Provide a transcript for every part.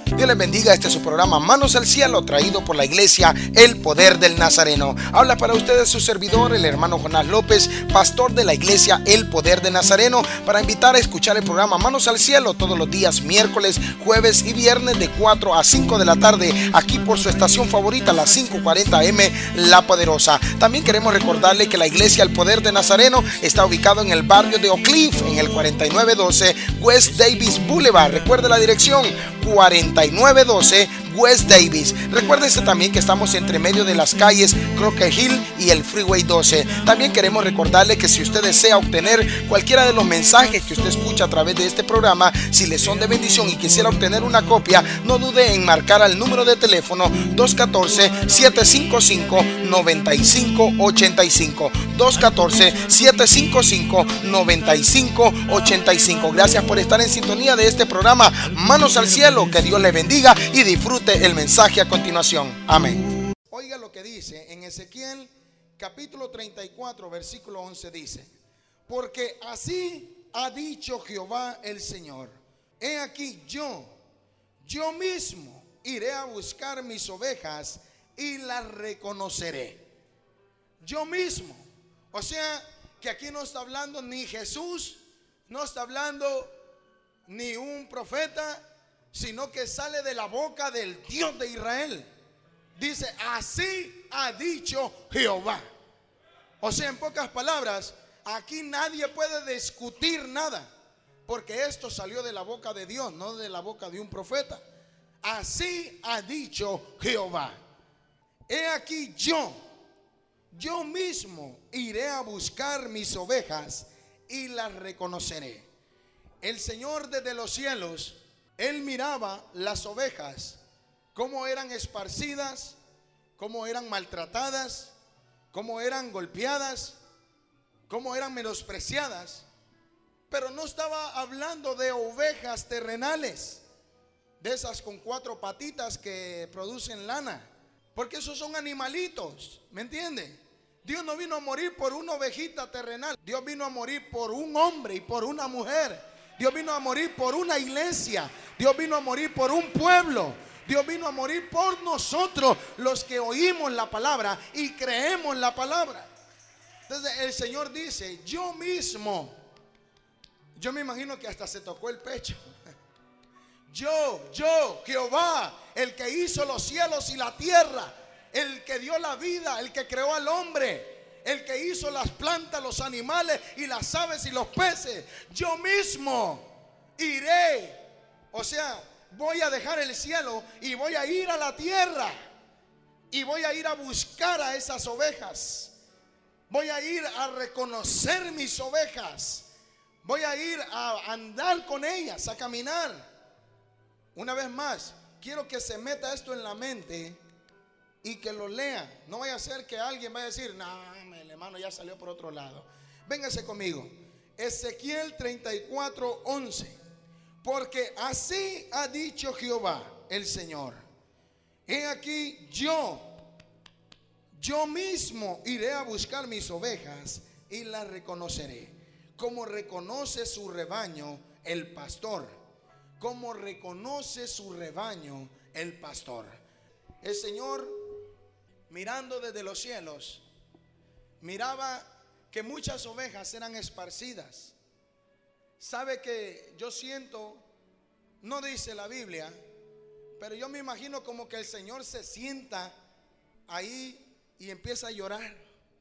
Dios les bendiga. Este es su programa Manos al Cielo, traído por la iglesia El Poder del Nazareno. Habla para ustedes su servidor, el hermano Jonás López, pastor de la iglesia El Poder del Nazareno, para invitar a escuchar el programa Manos al Cielo todos los días miércoles, jueves y viernes de 4 a 5 de la tarde, aquí por su estación favorita, la 540 AM La Poderosa. También queremos recordarle que la iglesia El Poder de Nazareno está ubicado en el barrio de Oak Cliff, en el 4912 West Davis Boulevard. Recuerde la dirección: 4912 West Davis. Recuérdese también que estamos entre medio de las calles Crockett Hill y el Freeway 12. También queremos recordarle que si usted desea obtener cualquiera de los mensajes que usted escucha a través de este programa, si le son de bendición y quisiera obtener una copia, no dude en marcar al número de teléfono 214-755-9585. 214-755-9585. Gracias por estar en sintonía de este programa Manos al Cielo. Que Dios le bendiga y disfrute el mensaje a continuación. Amén. Oiga lo que dice en Ezequiel capítulo 34 versículo 11. Dice: porque así ha dicho Jehová el Señor, he aquí yo mismo iré a buscar mis ovejas y las reconoceré. Yo mismo. O sea que aquí no está hablando ni Jesús, no está hablando ni un profeta, sino que sale de la boca del Dios de Israel. Dice: así ha dicho Jehová. O sea, en pocas palabras, aquí nadie puede discutir nada, porque esto salió de la boca de Dios, no de la boca de un profeta. Así ha dicho Jehová, he aquí yo mismo iré a buscar mis ovejas y las reconoceré. El Señor desde los cielos, Él miraba las ovejas, cómo eran esparcidas, cómo eran maltratadas, cómo eran golpeadas, cómo eran menospreciadas. Pero no estaba hablando de ovejas terrenales, de esas con 4 patitas que producen lana, porque esos son animalitos, ¿me entiende? Dios no vino a morir por una ovejita terrenal. Dios vino a morir por un hombre y por una mujer. Dios vino a morir por una iglesia. Dios vino a morir por un pueblo. Dios vino a morir por nosotros, los que oímos la palabra y creemos la palabra. Entonces el Señor dice: yo mismo. Yo me imagino que hasta se tocó el pecho. Yo, Jehová, el que hizo los cielos y la tierra, el que dio la vida, el que creó al hombre, el que hizo las plantas, los animales y las aves y los peces. Yo mismo iré. O sea, voy a dejar el cielo y voy a ir a la tierra y voy a ir a buscar a esas ovejas. Voy a ir a reconocer mis ovejas. Voy a ir a andar con ellas, a caminar. Una vez más, quiero que se meta esto en la mente y que lo lea. No vaya a ser que alguien vaya a decir: no, el hermano ya salió por otro lado. Véngase conmigo. Ezequiel 34, 11. Porque así ha dicho Jehová el Señor, he aquí yo mismo iré a buscar mis ovejas y las reconoceré, como reconoce su rebaño el pastor. Como reconoce su rebaño el pastor. El Señor, mirando desde los cielos, miraba que muchas ovejas eran esparcidas. Sabe que yo siento, no dice la Biblia, pero yo me imagino como que el Señor se sienta ahí y empieza a llorar,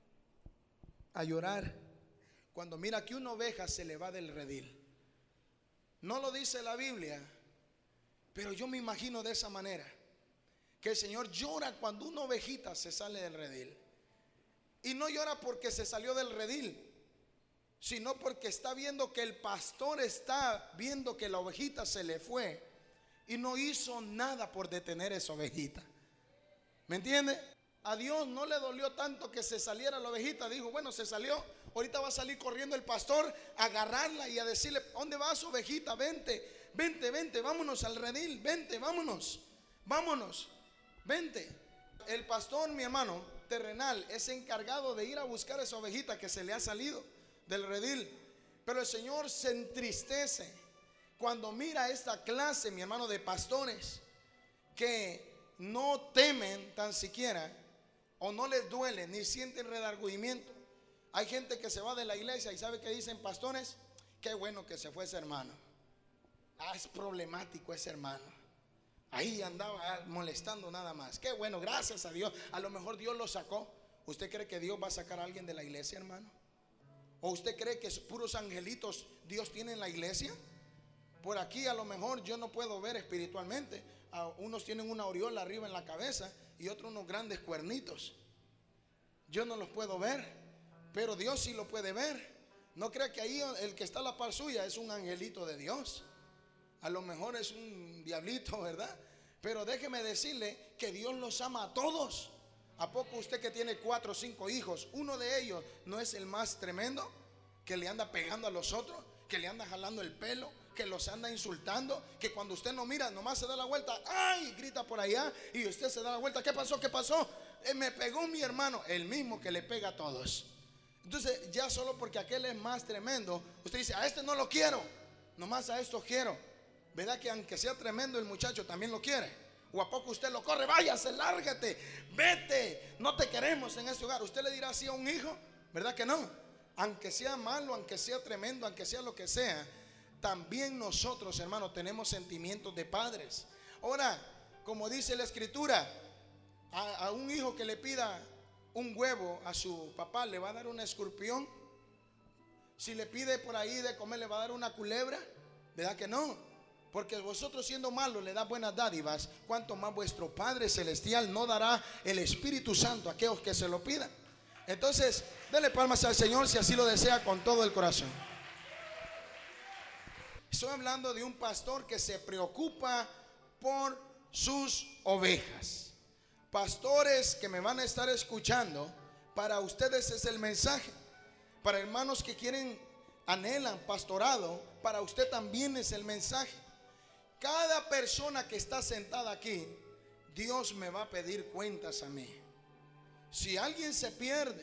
cuando mira que una oveja se le va del redil. No lo dice la Biblia, pero yo me imagino de esa manera, que el Señor llora cuando una ovejita se sale del redil. Y no llora porque se salió del redil, sino porque está viendo que el pastor está viendo que la ovejita se le fue y no hizo nada por detener esa ovejita. ¿Me entiende? A Dios no le dolió tanto que se saliera la ovejita. Dijo: bueno, se salió, ahorita va a salir corriendo el pastor a agarrarla y a decirle: ¿dónde vas, ovejita? Vente, vámonos al redil, vente, vámonos, vente. El pastor, mi hermano, terrenal, es encargado de ir a buscar esa ovejita que se le ha salido del redil. Pero el Señor se entristece cuando mira esta clase, mi hermano, de pastores que no temen tan siquiera, o no les duele, ni sienten redargüimiento. Hay gente que se va de la iglesia y sabe que dicen, pastores, qué bueno que se fue ese hermano. Es problemático ese hermano. Ahí andaba molestando nada más. Qué bueno, gracias a Dios. A lo mejor Dios lo sacó. ¿Usted cree que Dios va a sacar a alguien de la iglesia, hermano? ¿O usted cree que puros angelitos Dios tiene en la iglesia? Por aquí a lo mejor yo no puedo ver espiritualmente. Unos tienen una aureola arriba en la cabeza y otros unos grandes cuernitos. Yo no los puedo ver, pero Dios sí lo puede ver. No crea que ahí el que está a la par suya es un angelito de Dios. A lo mejor es un diablito, ¿verdad? Pero déjeme decirle que Dios los ama a todos. ¿A poco usted que tiene 4 o 5 hijos, uno de ellos no es el más tremendo? Que le anda pegando a los otros, que le anda jalando el pelo, que los anda insultando, que cuando usted no mira, nomás se da la vuelta, ¡ay! Grita por allá y usted se da la vuelta. ¿Qué pasó? ¿Qué pasó? Me pegó mi hermano, el mismo que le pega a todos. Entonces ya solo porque aquel es más tremendo, usted dice, a este no lo quiero, nomás a estos quiero. ¿Verdad que aunque sea tremendo el muchacho también lo quiere? ¿O a poco usted lo corre? Váyase, lárgate, vete, no te queremos en este hogar. ¿Usted le dirá así a un hijo? ¿Verdad que no? Aunque sea malo, aunque sea tremendo, aunque sea lo que sea, también nosotros, hermanos, tenemos sentimientos de padres. Ahora, como dice la escritura, a un hijo que le pida un huevo a su papá, ¿le va a dar un escorpión? Si le pide por ahí de comer, ¿le va a dar una culebra? ¿Verdad que no? Porque vosotros siendo malos le da buenas dádivas, cuanto más vuestro Padre Celestial no dará el Espíritu Santo a aquellos que se lo pidan. Entonces, dele palmas al Señor si así lo desea con todo el corazón. Estoy hablando de un pastor que se preocupa por sus ovejas. Pastores que me van a estar escuchando, para ustedes es el mensaje. Para hermanos que anhelan pastorado, para usted también es el mensaje. Cada persona que está sentada aquí, Dios me va a pedir cuentas a mí. Si alguien se pierde,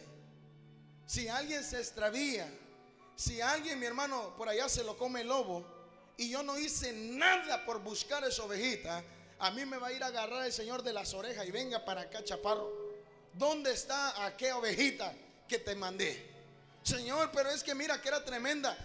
si alguien se extravía, si alguien, mi hermano, por allá se lo come el lobo y yo no hice nada por buscar esa ovejita, a mí me va a ir a agarrar el Señor de las orejas y venga para acá, chaparro. ¿Dónde está aquella ovejita que te mandé? Señor, pero es que mira que era tremenda.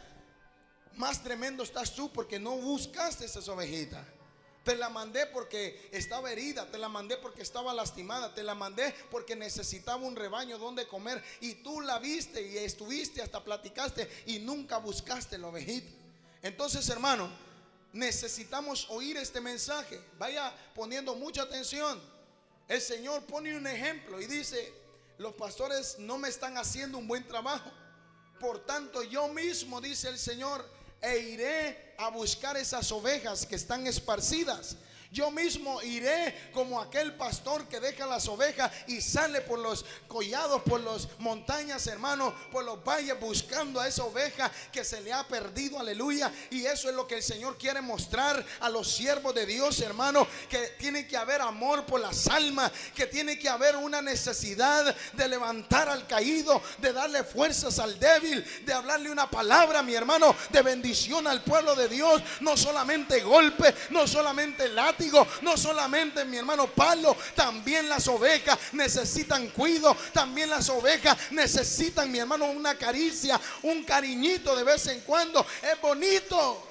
Más tremendo estás tú porque no buscaste esa ovejita. Te la mandé porque estaba herida, te la mandé porque estaba lastimada, te la mandé porque necesitaba un rebaño donde comer y tú la viste y estuviste, hasta platicaste y nunca buscaste la ovejita. Entonces, hermano, necesitamos oír este mensaje. Vaya poniendo mucha atención. El Señor pone un ejemplo y dice: los pastores no me están haciendo un buen trabajo, por tanto yo mismo, dice el Señor, iré a buscar esas ovejas que están esparcidas. Yo mismo iré como aquel pastor que deja las ovejas y sale por los collados, por las montañas, hermano, por los valles, buscando a esa oveja que se le ha perdido, aleluya. Y eso es lo que el Señor quiere mostrar a los siervos de Dios, hermano, que tiene que haber amor por las almas, que tiene que haber una necesidad de levantar al caído, de darle fuerzas al débil, de hablarle una palabra, mi hermano, de bendición al pueblo de Dios. No solamente golpe, no solamente látigo, no solamente, mi hermano, palo. También las ovejas necesitan cuidado. También las ovejas necesitan, mi hermano, una caricia, un cariñito de vez en cuando. Es bonito,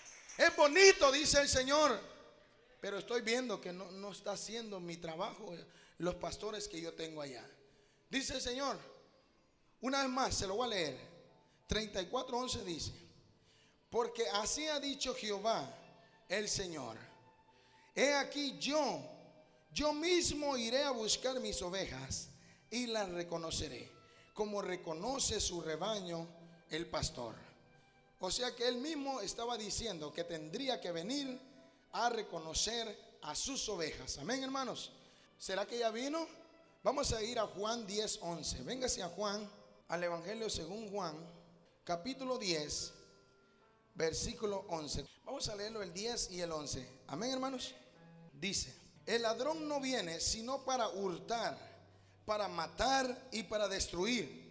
dice el Señor. Pero estoy viendo que no está haciendo mi trabajo los pastores que yo tengo allá. Dice el Señor, una vez más, se lo voy a leer. 34:11 dice: porque así ha dicho Jehová el Señor: he aquí yo mismo iré a buscar mis ovejas y las reconoceré, como reconoce su rebaño el pastor. O sea que él mismo estaba diciendo que tendría que venir a reconocer a sus ovejas. Amén, hermanos. ¿Será que ya vino? Vamos a ir a Juan 10:11. Véngase a Juan, al Evangelio según Juan, capítulo 10, versículo 11. Vamos a leerlo el 10 y el 11. Amén, hermanos. Dice: el ladrón no viene sino para hurtar, para matar y para destruir.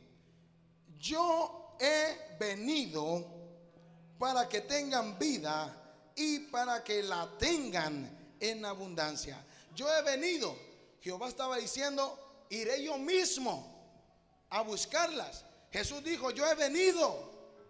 Yo he venido para que tengan vida y para que la tengan en abundancia. yo he venido. Jehová estaba diciendo, iré yo mismo a buscarlas. Jesús dijo, yo he venido.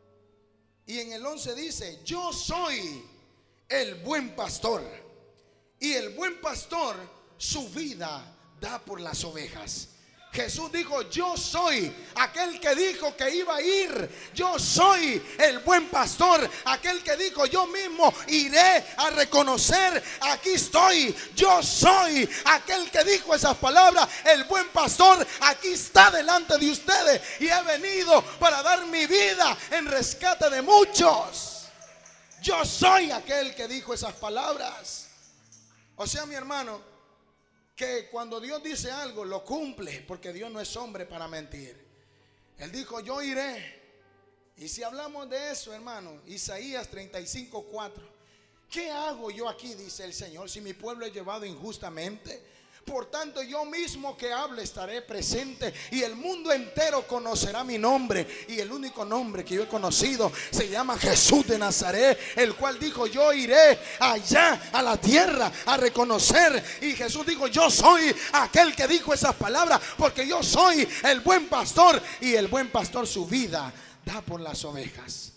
Y en el 11 dice, yo soy el buen pastor. Y el buen pastor su vida da por las ovejas. Jesús dijo, yo soy aquel que dijo que iba a ir. Yo soy el buen pastor, aquel que dijo, yo mismo iré a reconocer, aquí estoy. Yo soy aquel que dijo esas palabras, el buen pastor, aquí está delante de ustedes. Y he venido para dar mi vida en rescate de muchos. Yo soy aquel que dijo esas palabras. O sea, mi hermano, que cuando Dios dice algo lo cumple, porque Dios no es hombre para mentir. Él dijo, yo iré. Y si hablamos de eso, hermano, Isaías 35:4, ¿qué hago yo aquí? Dice el Señor, si mi pueblo es llevado injustamente. Por tanto, yo mismo que hable estaré presente, y el mundo entero conocerá mi nombre. Y el único nombre que yo he conocido se llama Jesús de Nazaret, el cual dijo, yo iré allá a la tierra a reconocer. Y Jesús dijo, yo soy aquel que dijo esas palabras, porque yo soy el buen pastor, y el buen pastor su vida da por las ovejas.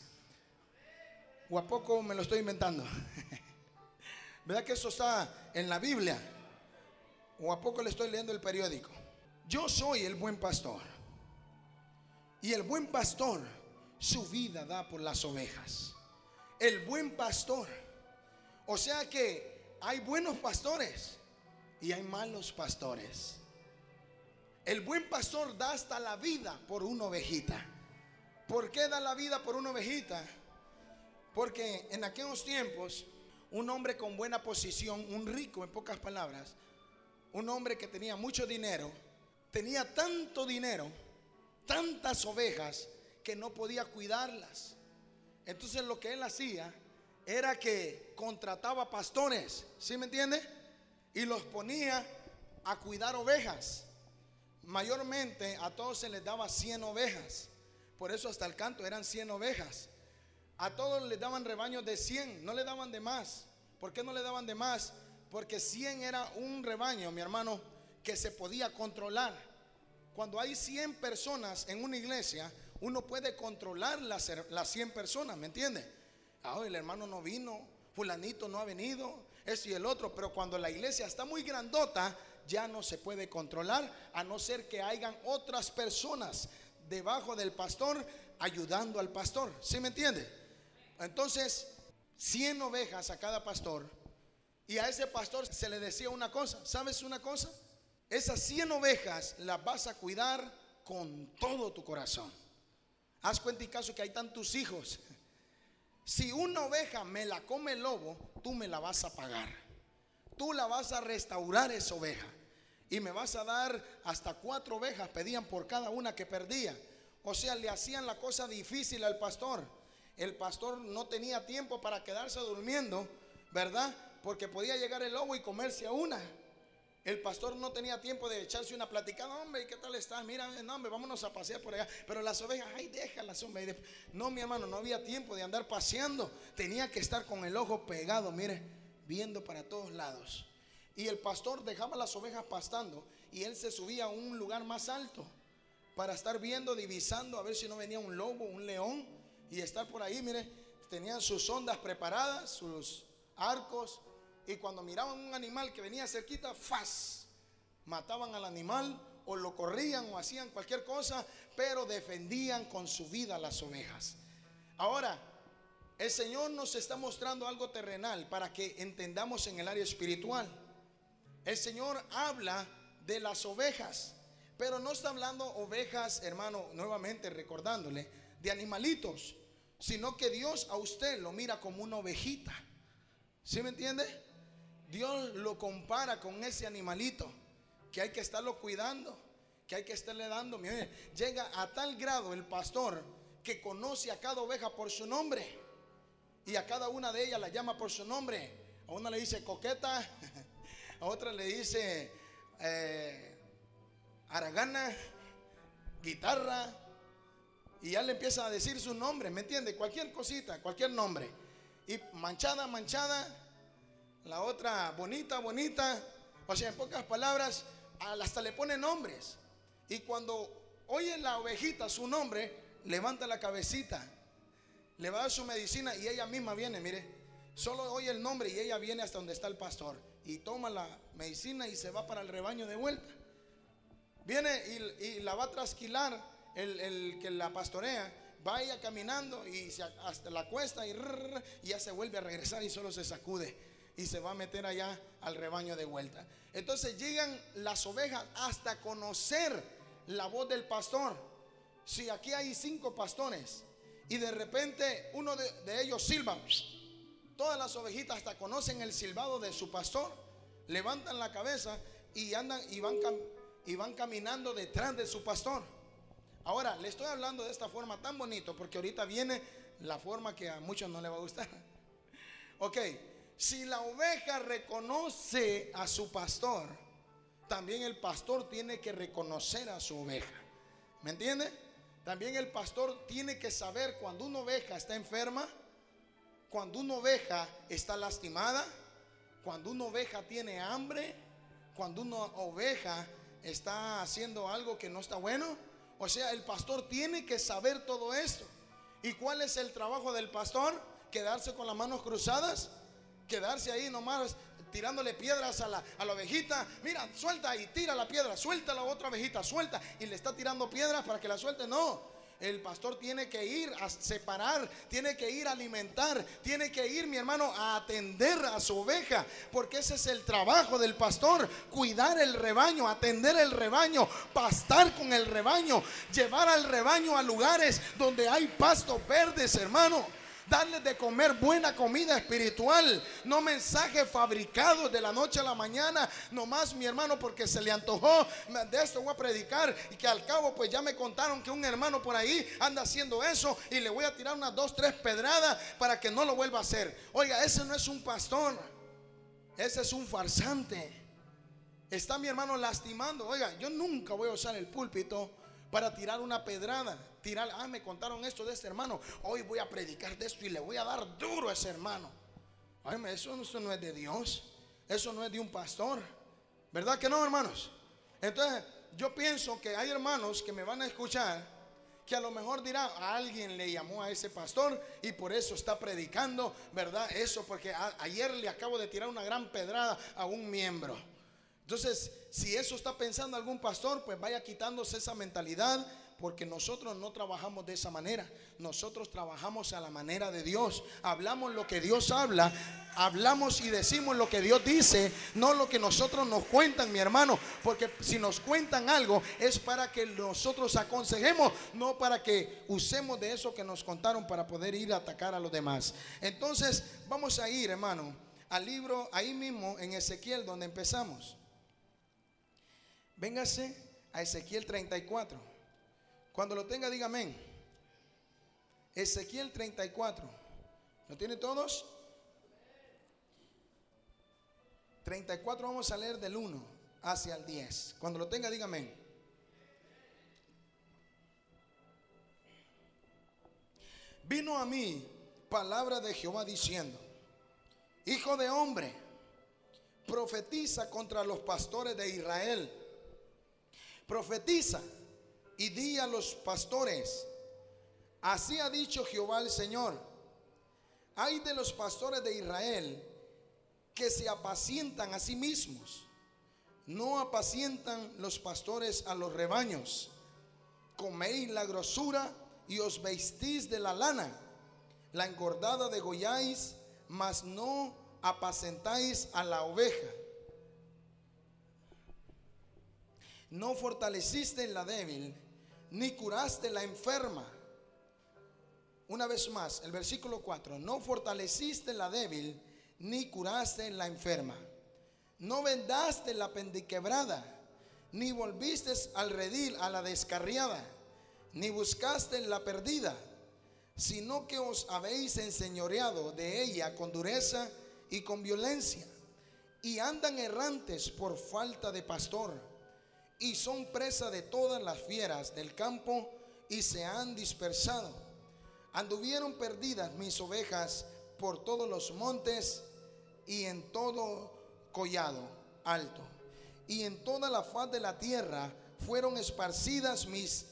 ¿O a poco me lo estoy inventando? ¿Verdad que eso está en la Biblia? ¿O a poco le estoy leyendo el periódico? Yo soy el buen pastor, y el buen pastor su vida da por las ovejas. El buen pastor. O sea que hay buenos pastores y hay malos pastores. El buen pastor da hasta la vida por una ovejita. ¿Por qué da la vida por una ovejita? Porque en aquellos tiempos, un hombre con buena posición, un rico en pocas palabras, un hombre que tenía mucho dinero, tenía tanto dinero, tantas ovejas, que no podía cuidarlas. Entonces lo que él hacía era que contrataba pastores, ¿sí me entiende? Y los ponía a cuidar ovejas. Mayormente a todos se les daba 100 ovejas. Por eso hasta el canto eran 100 ovejas. A todos les daban rebaños de 100, no le daban de más. ¿Por qué no le daban de más? Porque 100 era un rebaño, mi hermano, que se podía controlar. Cuando hay 100 personas en una iglesia, uno puede controlar las 100 personas, ¿me entiende? El hermano no vino, fulanito no ha venido, esto y el otro. Pero cuando la iglesia está muy grandota, ya no se puede controlar, a no ser que hayan otras personas debajo del pastor ayudando al pastor, ¿sí me entiende? Entonces 100 ovejas a cada pastor. Y a ese pastor se le decía una cosa, ¿sabes una cosa? Esas 100 ovejas las vas a cuidar con todo tu corazón. Haz cuenta y caso que hay tantos hijos. Si una oveja me la come el lobo, tú me la vas a pagar. Tú la vas a restaurar esa oveja. Y me vas a dar hasta 4 ovejas, pedían por cada una que perdía. O sea, le hacían la cosa difícil al pastor. El pastor no tenía tiempo para quedarse durmiendo, ¿verdad? Porque podía llegar el lobo y comerse a una. El pastor no tenía tiempo de echarse una platicada. Hombre, ¿qué tal estás? Mira, no, hombre, vámonos a pasear por allá. Pero las ovejas, ay, déjalas, hombre. No, mi hermano, no había tiempo de andar paseando. Tenía que estar con el ojo pegado, mire, viendo para todos lados. Y el pastor dejaba las ovejas pastando, y él se subía a un lugar más alto para estar viendo, divisando, a ver si no venía un lobo, un león, y estar por ahí, mire. Tenían sus ondas preparadas, sus arcos. Y cuando miraban un animal que venía cerquita, ¡faz!, mataban al animal, o lo corrían, o hacían cualquier cosa, pero defendían con su vida las ovejas. Ahora, el Señor nos está mostrando algo terrenal para que entendamos en el área espiritual. El Señor habla de las ovejas, pero no está hablando ovejas, hermano, nuevamente recordándole, de animalitos, sino que Dios a usted lo mira como una ovejita. ¿Sí me entiende? Dios lo compara con ese animalito que hay que estarlo cuidando, que hay que estarle dando. Mire, llega a tal grado el pastor que conoce a cada oveja por su nombre, y a cada una de ellas la llama por su nombre. A una le dice coqueta, a otra le dice haragana, guitarra, y ya le empieza a decir su nombre, ¿me entiende? Cualquier cosita, cualquier nombre. Y manchada, manchada. La otra bonita, bonita. O sea, en pocas palabras, hasta le pone nombres. Y cuando oye la ovejita su nombre, levanta la cabecita, le va a dar su medicina y ella misma viene, mire. Solo oye el nombre y ella viene hasta donde está el pastor y toma la medicina y se va para el rebaño de vuelta. Viene y la va a trasquilar el que la pastorea. Vaya caminando y hasta la cuesta y ya se vuelve a regresar y solo se sacude y se va a meter allá al rebaño de vuelta. Entonces llegan las ovejas hasta conocer la voz del pastor. Si aquí hay 5 pastores y de repente uno de ellos silba, todas las ovejitas hasta conocen el silbado de su pastor, levantan la cabeza y andan y van caminando detrás de su pastor. Ahora le estoy hablando de esta forma tan bonito porque ahorita viene la forma que a muchos no les va a gustar. Ok, si la oveja reconoce a su pastor, también el pastor tiene que reconocer a su oveja. ¿Me entiende? También el pastor tiene que saber cuando una oveja está enferma, cuando una oveja está lastimada, cuando una oveja tiene hambre, cuando una oveja está haciendo algo que no está bueno. O sea, el pastor tiene que saber todo esto. ¿Y cuál es el trabajo del pastor? Quedarse con las manos cruzadas, quedarse ahí nomás tirándole piedras a la ovejita. Mira, suelta y tira la piedra, suelta la otra ovejita, suelta, y le está tirando piedras para que la suelte. No. El pastor tiene que ir a separar, tiene que ir a alimentar, tiene que ir, mi hermano, a atender a su oveja, porque ese es el trabajo del pastor: cuidar el rebaño, atender el rebaño, pastar con el rebaño, llevar al rebaño a lugares donde hay pastos verdes, hermano. Darles de comer buena comida espiritual, no mensajes fabricados de la noche a la mañana, nomás, mi hermano, porque se le antojó. De esto voy a predicar y que al cabo pues ya me contaron que un hermano por ahí anda haciendo eso y le voy a tirar unas 2, 3 pedradas para que no lo vuelva a hacer. Oiga, ese no es un pastor, ese es un farsante. Está, mi hermano, lastimando. Oiga, yo nunca voy a usar el púlpito para tirar una pedrada. Me contaron esto de este hermano, hoy voy a predicar de esto y le voy a dar duro a ese hermano. Eso no es de Dios, eso no es de un pastor, ¿verdad que no, hermanos? Entonces yo pienso que hay hermanos que me van a escuchar que a lo mejor dirán: alguien le llamó a ese pastor y por eso está predicando, ¿verdad? Eso porque ayer le acabo de tirar una gran pedrada a un miembro. Entonces, si eso está pensando algún pastor, pues vaya quitándose esa mentalidad, porque nosotros no trabajamos de esa manera. Nosotros trabajamos a la manera de Dios. Hablamos lo que Dios habla, hablamos y decimos lo que Dios dice, no lo que nosotros nos cuentan, mi hermano. Porque si nos cuentan algo es para que nosotros aconsejemos, no para que usemos de eso que nos contaron para poder ir a atacar a los demás. Entonces vamos a ir, hermano, al libro ahí mismo en Ezequiel, donde empezamos. Véngase a Ezequiel 34. Cuando lo tenga, diga amén. Ezequiel 34. ¿Lo tienen todos? 34, vamos a leer del 1 hacia el 10. Cuando lo tenga, diga amén. Vino a mí palabra de Jehová diciendo: hijo de hombre, profetiza contra los pastores de Israel. Profetiza y di a los pastores: así ha dicho Jehová el Señor, ay de los pastores de Israel que se apacientan a sí mismos, no apacientan los pastores a los rebaños. Coméis la grosura y os vestís de la lana, la engordada degolláis, mas no apacentáis a la oveja. No fortaleciste la débil, ni curaste la enferma. Una vez más, el versículo 4. No fortaleciste la débil, ni curaste la enferma. No vendaste la pendiquebrada, ni volviste al redil a la descarriada, ni buscaste la perdida, sino que os habéis enseñoreado de ella con dureza y con violencia, y andan errantes por falta de pastor, y son presa de todas las fieras del campo, y se han dispersado. Anduvieron perdidas mis ovejas por todos los montes y en todo collado alto. y en toda la faz de la tierra fueron esparcidas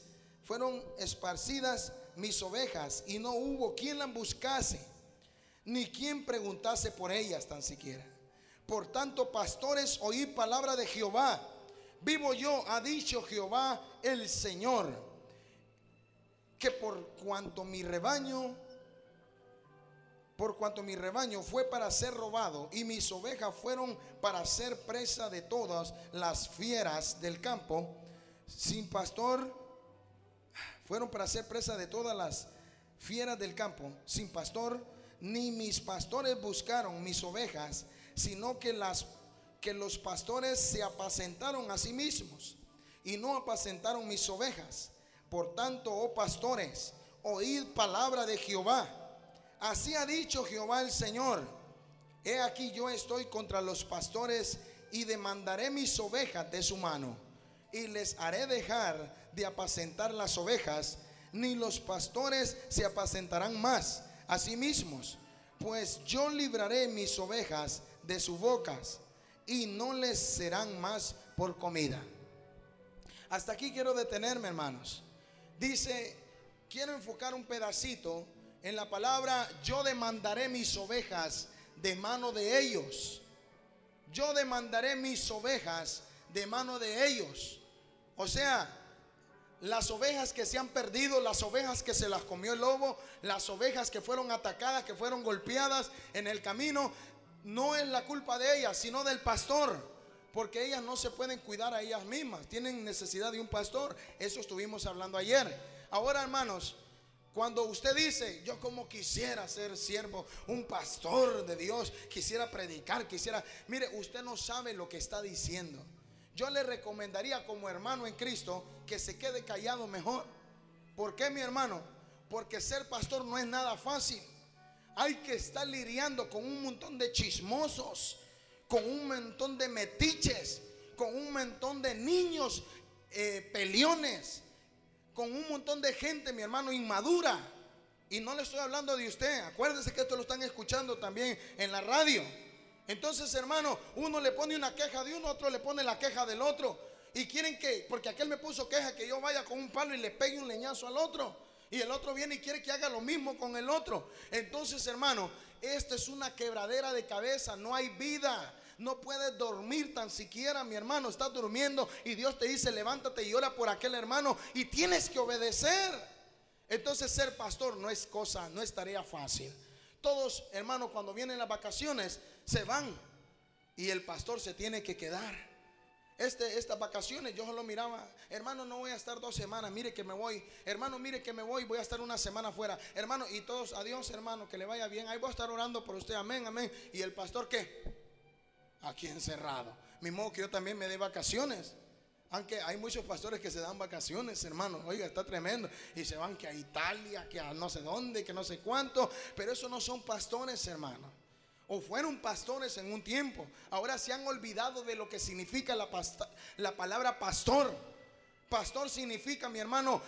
mis ovejas, y no hubo quien las buscase, ni quien preguntase por ellas tan siquiera. Por tanto, pastores, oíd palabra de Jehová. Vivo yo, ha dicho Jehová el Señor, que por cuanto mi rebaño fue para ser robado, y mis ovejas fueron para ser presa de todas las fieras del campo, sin pastor, fueron para ser presa de todas las fieras del campo, sin pastor, ni mis pastores buscaron mis ovejas, sino que los pastores se apacentaron a sí mismos, y no apacentaron mis ovejas. Por tanto, oh pastores, oíd palabra de Jehová. Así ha dicho Jehová el Señor: he aquí yo estoy contra los pastores, y demandaré mis ovejas de su mano, y les haré dejar de apacentar las ovejas, ni los pastores se apacentarán más a sí mismos, pues yo libraré mis ovejas de sus bocas, y no les serán más por comida. Hasta aquí quiero detenerme, hermanos. Dice, quiero enfocar un pedacito en la palabra: yo demandaré mis ovejas de mano de ellos. Yo demandaré mis ovejas de mano de ellos. O sea, las ovejas que se han perdido, las ovejas que se las comió el lobo, las ovejas que fueron atacadas, que fueron golpeadas en el camino, no es la culpa de ellas, sino del pastor, porque ellas no se pueden cuidar a ellas mismas, tienen necesidad de un pastor. Eso estuvimos hablando ayer. Ahora, hermanos, cuando usted dice: yo como quisiera ser siervo, un pastor de Dios, quisiera predicar, mire, usted no sabe lo que está diciendo. Yo le recomendaría, como hermano en Cristo, que se quede callado mejor. ¿Por qué, mi hermano? Porque ser pastor no es nada fácil. Hay que estar lidiando con un montón de chismosos, con un montón de metiches, con un montón de niños peleones, con un montón de gente, mi hermano, inmadura. Y no le estoy hablando de usted. Acuérdense que esto lo están escuchando también en la radio. Entonces, hermano, uno le pone una queja de uno, otro le pone la queja del otro. Y quieren que, porque aquel me puso queja, que yo vaya con un palo y le pegue un leñazo al otro. Y el otro viene y quiere que haga lo mismo con el otro. Entonces, hermano, esto es una quebradera de cabeza. No hay vida. No puedes dormir tan siquiera, mi hermano. Estás durmiendo y Dios te dice: levántate y ora por aquel hermano, y tienes que obedecer. Entonces, ser pastor no es tarea fácil. Todos, hermano, cuando vienen las vacaciones se van, y el pastor se tiene que quedar. Estas vacaciones yo lo miraba: hermano, no voy a estar 2 semanas, mire que me voy. Hermano, mire que me voy a estar 1 semana fuera. Hermano, y todos: adiós, hermano, que le vaya bien, ahí voy a estar orando por usted, amén, amén. Y el pastor, ¿qué? Aquí encerrado. Mi modo que yo también me dé vacaciones. Aunque hay muchos pastores que se dan vacaciones, hermano. Oiga, está tremendo. Y se van que a Italia, que a no sé dónde, que no sé cuánto. Pero eso no son pastores, hermano. O fueron pastores en un tiempo. Ahora se han olvidado de lo que significa la palabra pastor. Pastor significa, mi hermano,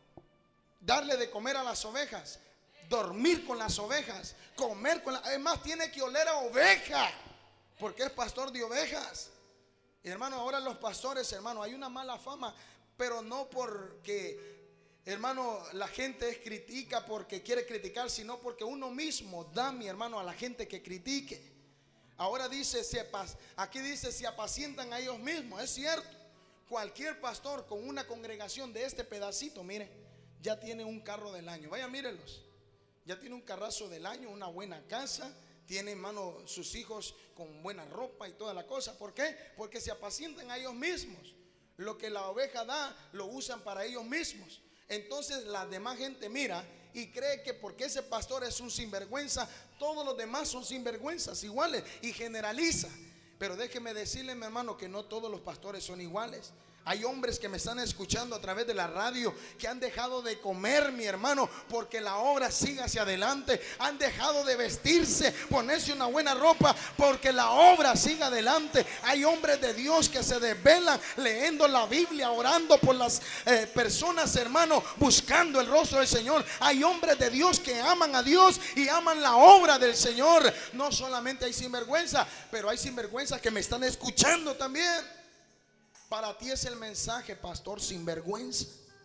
darle de comer a las ovejas, dormir con las ovejas, comer con las... Además tiene que oler a oveja, porque es pastor de ovejas. Y hermano, ahora los pastores, hermano, hay una mala fama, pero no porque, hermano, la gente critica porque quiere criticar, sino porque uno mismo da, mi hermano, a la gente que critique. Ahora dice, aquí dice: se apacientan a ellos mismos. Es cierto. Cualquier pastor con una congregación de este pedacito, mire, ya tiene un carro del año. Vaya, mírenlos. Ya tiene un carrazo del año, una buena casa. Tiene, hermano, sus hijos con buena ropa y toda la cosa. ¿Por qué? Porque se apacientan a ellos mismos. Lo que la oveja da, lo usan para ellos mismos. Entonces la demás gente mira y cree que porque ese pastor es un sinvergüenza, todos los demás son sinvergüenzas iguales, y generaliza. Pero déjeme decirle, mi hermano, que no todos los pastores son iguales. Hay hombres que me están escuchando a través de la radio que han dejado de comer, mi hermano, porque la obra sigue hacia adelante. Han dejado de vestirse, ponerse una buena ropa, porque la obra sigue adelante. Hay hombres de Dios que se desvelan leyendo la Biblia, orando por las personas, hermano, buscando el rostro del Señor. Hay hombres de Dios que aman a Dios y aman la obra del Señor. No solamente hay sinvergüenza, pero hay sinvergüenzas que me están escuchando también. Para ti es el mensaje, pastor, sin vergüenza.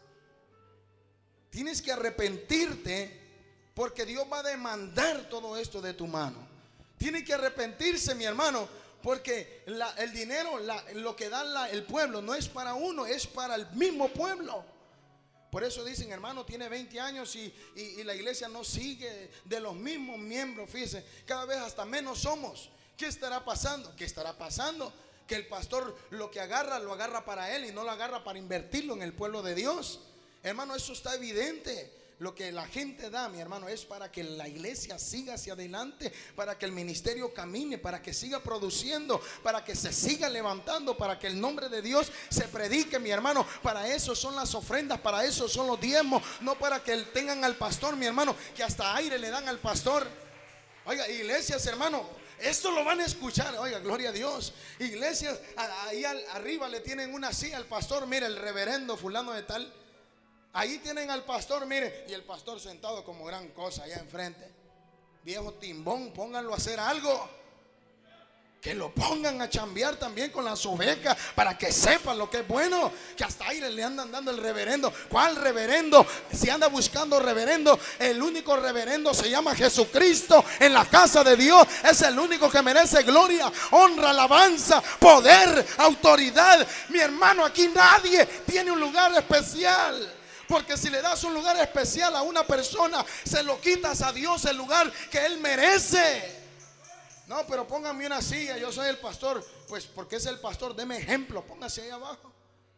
Tienes que arrepentirte, porque Dios va a demandar todo esto de tu mano. Tiene que arrepentirse, mi hermano, porque el dinero, lo que da el pueblo, no es para uno, es para el mismo pueblo. Por eso dicen, hermano, tiene 20 años y la iglesia no sigue de los mismos miembros. Fíjese, cada vez hasta menos somos. ¿Qué estará pasando? ¿Qué estará pasando? Que el pastor lo que agarra, lo agarra para él y no lo agarra para invertirlo en el pueblo de Dios. Hermano, eso está evidente. Lo que la gente da, mi hermano, es para que la iglesia siga hacia adelante, para que el ministerio camine, para que siga produciendo, para que se siga levantando, para que el nombre de Dios se predique, mi hermano. Para eso son las ofrendas, para eso son los diezmos, no para que tengan al pastor, mi hermano, que hasta aire le dan al pastor. Oiga, iglesias, hermano, esto lo van a escuchar. Oiga, gloria a Dios. Iglesias, ahí arriba le tienen una silla al pastor. Mire, el reverendo fulano de tal. Ahí tienen al pastor, mire, y el pastor sentado como gran cosa allá enfrente. Viejo timbón, pónganlo a hacer algo. Que lo pongan a chambear también con las ovejas, para que sepan lo que es bueno. Que hasta aire le andan dando el reverendo. ¿Cuál reverendo? Si anda buscando reverendo, el único reverendo se llama Jesucristo en la casa de Dios. Es el único que merece gloria, honra, alabanza, poder, autoridad. Mi hermano, aquí nadie tiene un lugar especial. Porque si le das un lugar especial a una persona, se lo quitas a Dios el lugar que Él merece. No, pero pónganme una silla, yo soy el pastor. Pues porque es el pastor, deme ejemplo, póngase ahí abajo.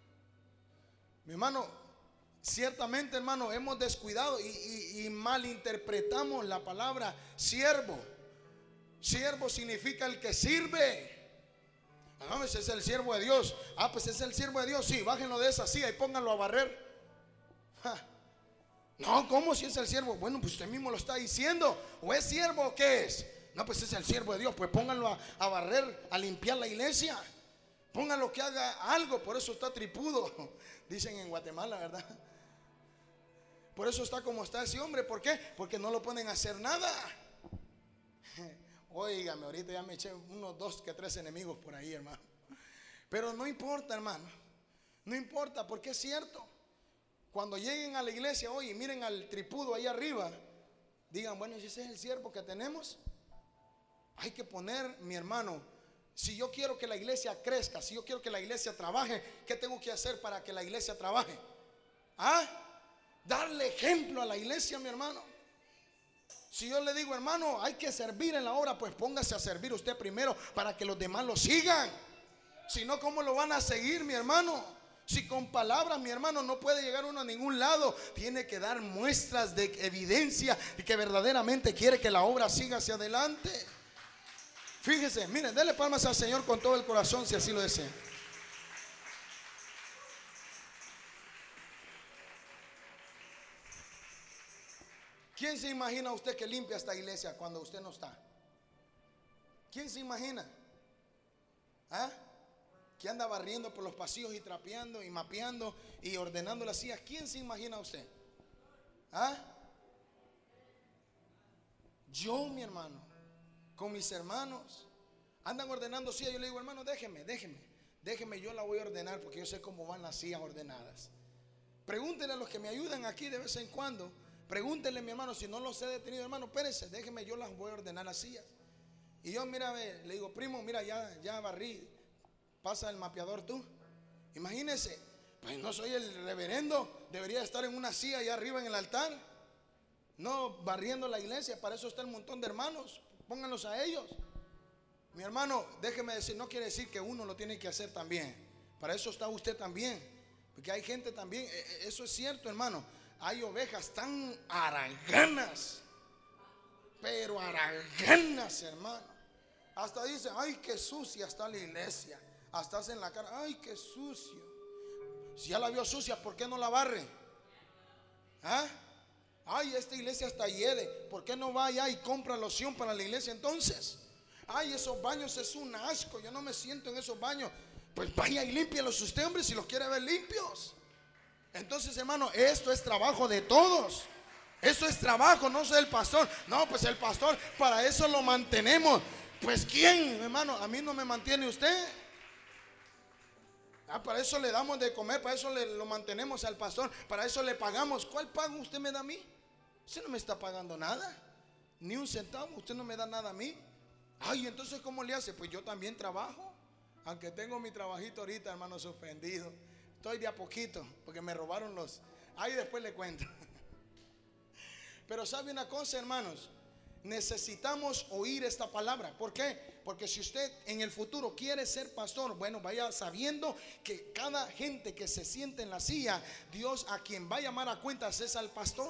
Mi hermano, ciertamente, hermano, hemos descuidado y malinterpretamos la palabra siervo. Siervo significa el que sirve. No, ese es el siervo de Dios. Ah, pues es el siervo de Dios. Sí, bájenlo de esa silla y pónganlo a barrer. No, ¿cómo si es el siervo? Bueno, pues usted mismo lo está diciendo. ¿O es siervo o qué es? No, pues es el siervo de Dios. Pues pónganlo a barrer, a limpiar la iglesia. Pónganlo que haga algo. Por eso está tripudo, dicen en Guatemala, ¿verdad? Por eso está como está ese hombre. ¿Por qué? Porque no lo ponen a hacer nada. Óigame, ahorita ya me eché unos 2 que 3 enemigos por ahí, hermano. Pero no importa, hermano. No importa, porque es cierto. Cuando lleguen a la iglesia hoy y miren al tripudo ahí arriba, digan, bueno, ese es el siervo que tenemos. Hay que poner, mi hermano, si yo quiero que la iglesia crezca, si yo quiero que la iglesia trabaje, ¿qué tengo que hacer para que la iglesia trabaje? Darle ejemplo a la iglesia, mi hermano. Si yo le digo, hermano, hay que servir en la obra, pues póngase a servir usted primero para que los demás lo sigan. Si no, ¿cómo lo van a seguir, mi hermano? Si con palabras, mi hermano, no puede llegar uno a ningún lado. Tiene que dar muestras de evidencia de que verdaderamente quiere que la obra siga hacia adelante. Fíjese, miren, denle palmas al Señor con todo el corazón si así lo desea. ¿Quién se imagina usted que limpia esta iglesia cuando usted no está? ¿Quién se imagina? Que anda barriendo por los pasillos y trapeando y mapeando y ordenando las sillas. ¿Quién se imagina usted? Yo, mi hermano, con mis hermanos, andan ordenando sillas. Yo le digo, hermano, déjeme, yo la voy a ordenar porque yo sé cómo van las sillas ordenadas. Pregúntenle a los que me ayudan aquí de vez en cuando. Pregúntenle, mi hermano, si no los he detenido, hermano, espérense, déjeme, yo las voy a ordenar las sillas. Y yo, mira, le digo, primo, mira, ya barrí. Pasa el mapeador tú. Imagínese, pues no soy el reverendo, debería estar en una silla allá arriba en el altar, no barriendo la iglesia. Para eso está el montón de hermanos, pónganlos a ellos. Mi hermano, déjeme decir, no quiere decir que uno lo tiene que hacer también. Para eso está usted también, porque hay gente también, eso es cierto, hermano. Hay ovejas tan haraganas, pero haraganas, hermano. Hasta dicen, ay, qué sucia está la iglesia. Hasta hacen la cara, ay, qué sucio. Si ya la vio sucia, ¿por qué no la barre? Ay, esta iglesia está hiede, ¿por qué no va allá y compra loción para la iglesia entonces? Ay, esos baños es un asco, yo no me siento en esos baños. Pues vaya y límpielos usted, hombre, si los quiere ver limpios. Entonces, hermano, esto es trabajo de todos. Esto es trabajo, no soy el pastor. No, pues el pastor, para eso lo mantenemos. Pues ¿quién, hermano? A mí no me mantiene usted. Para eso le damos de comer, para eso lo mantenemos al pastor, para eso le pagamos. ¿Cuál pago usted me da a mí? Usted no me está pagando nada, ni un centavo, usted no me da nada a mí. Ay, entonces ¿cómo le hace? Pues yo también trabajo, aunque tengo mi trabajito ahorita, hermano, suspendido. Estoy de a poquito, porque me robaron los... Ahí después le cuento. Pero ¿sabe una cosa, hermanos? Necesitamos oír esta palabra. ¿Por qué? Porque si usted en el futuro quiere ser pastor, bueno, vaya sabiendo que cada gente que se siente en la silla, Dios a quien va a llamar a cuentas es al pastor.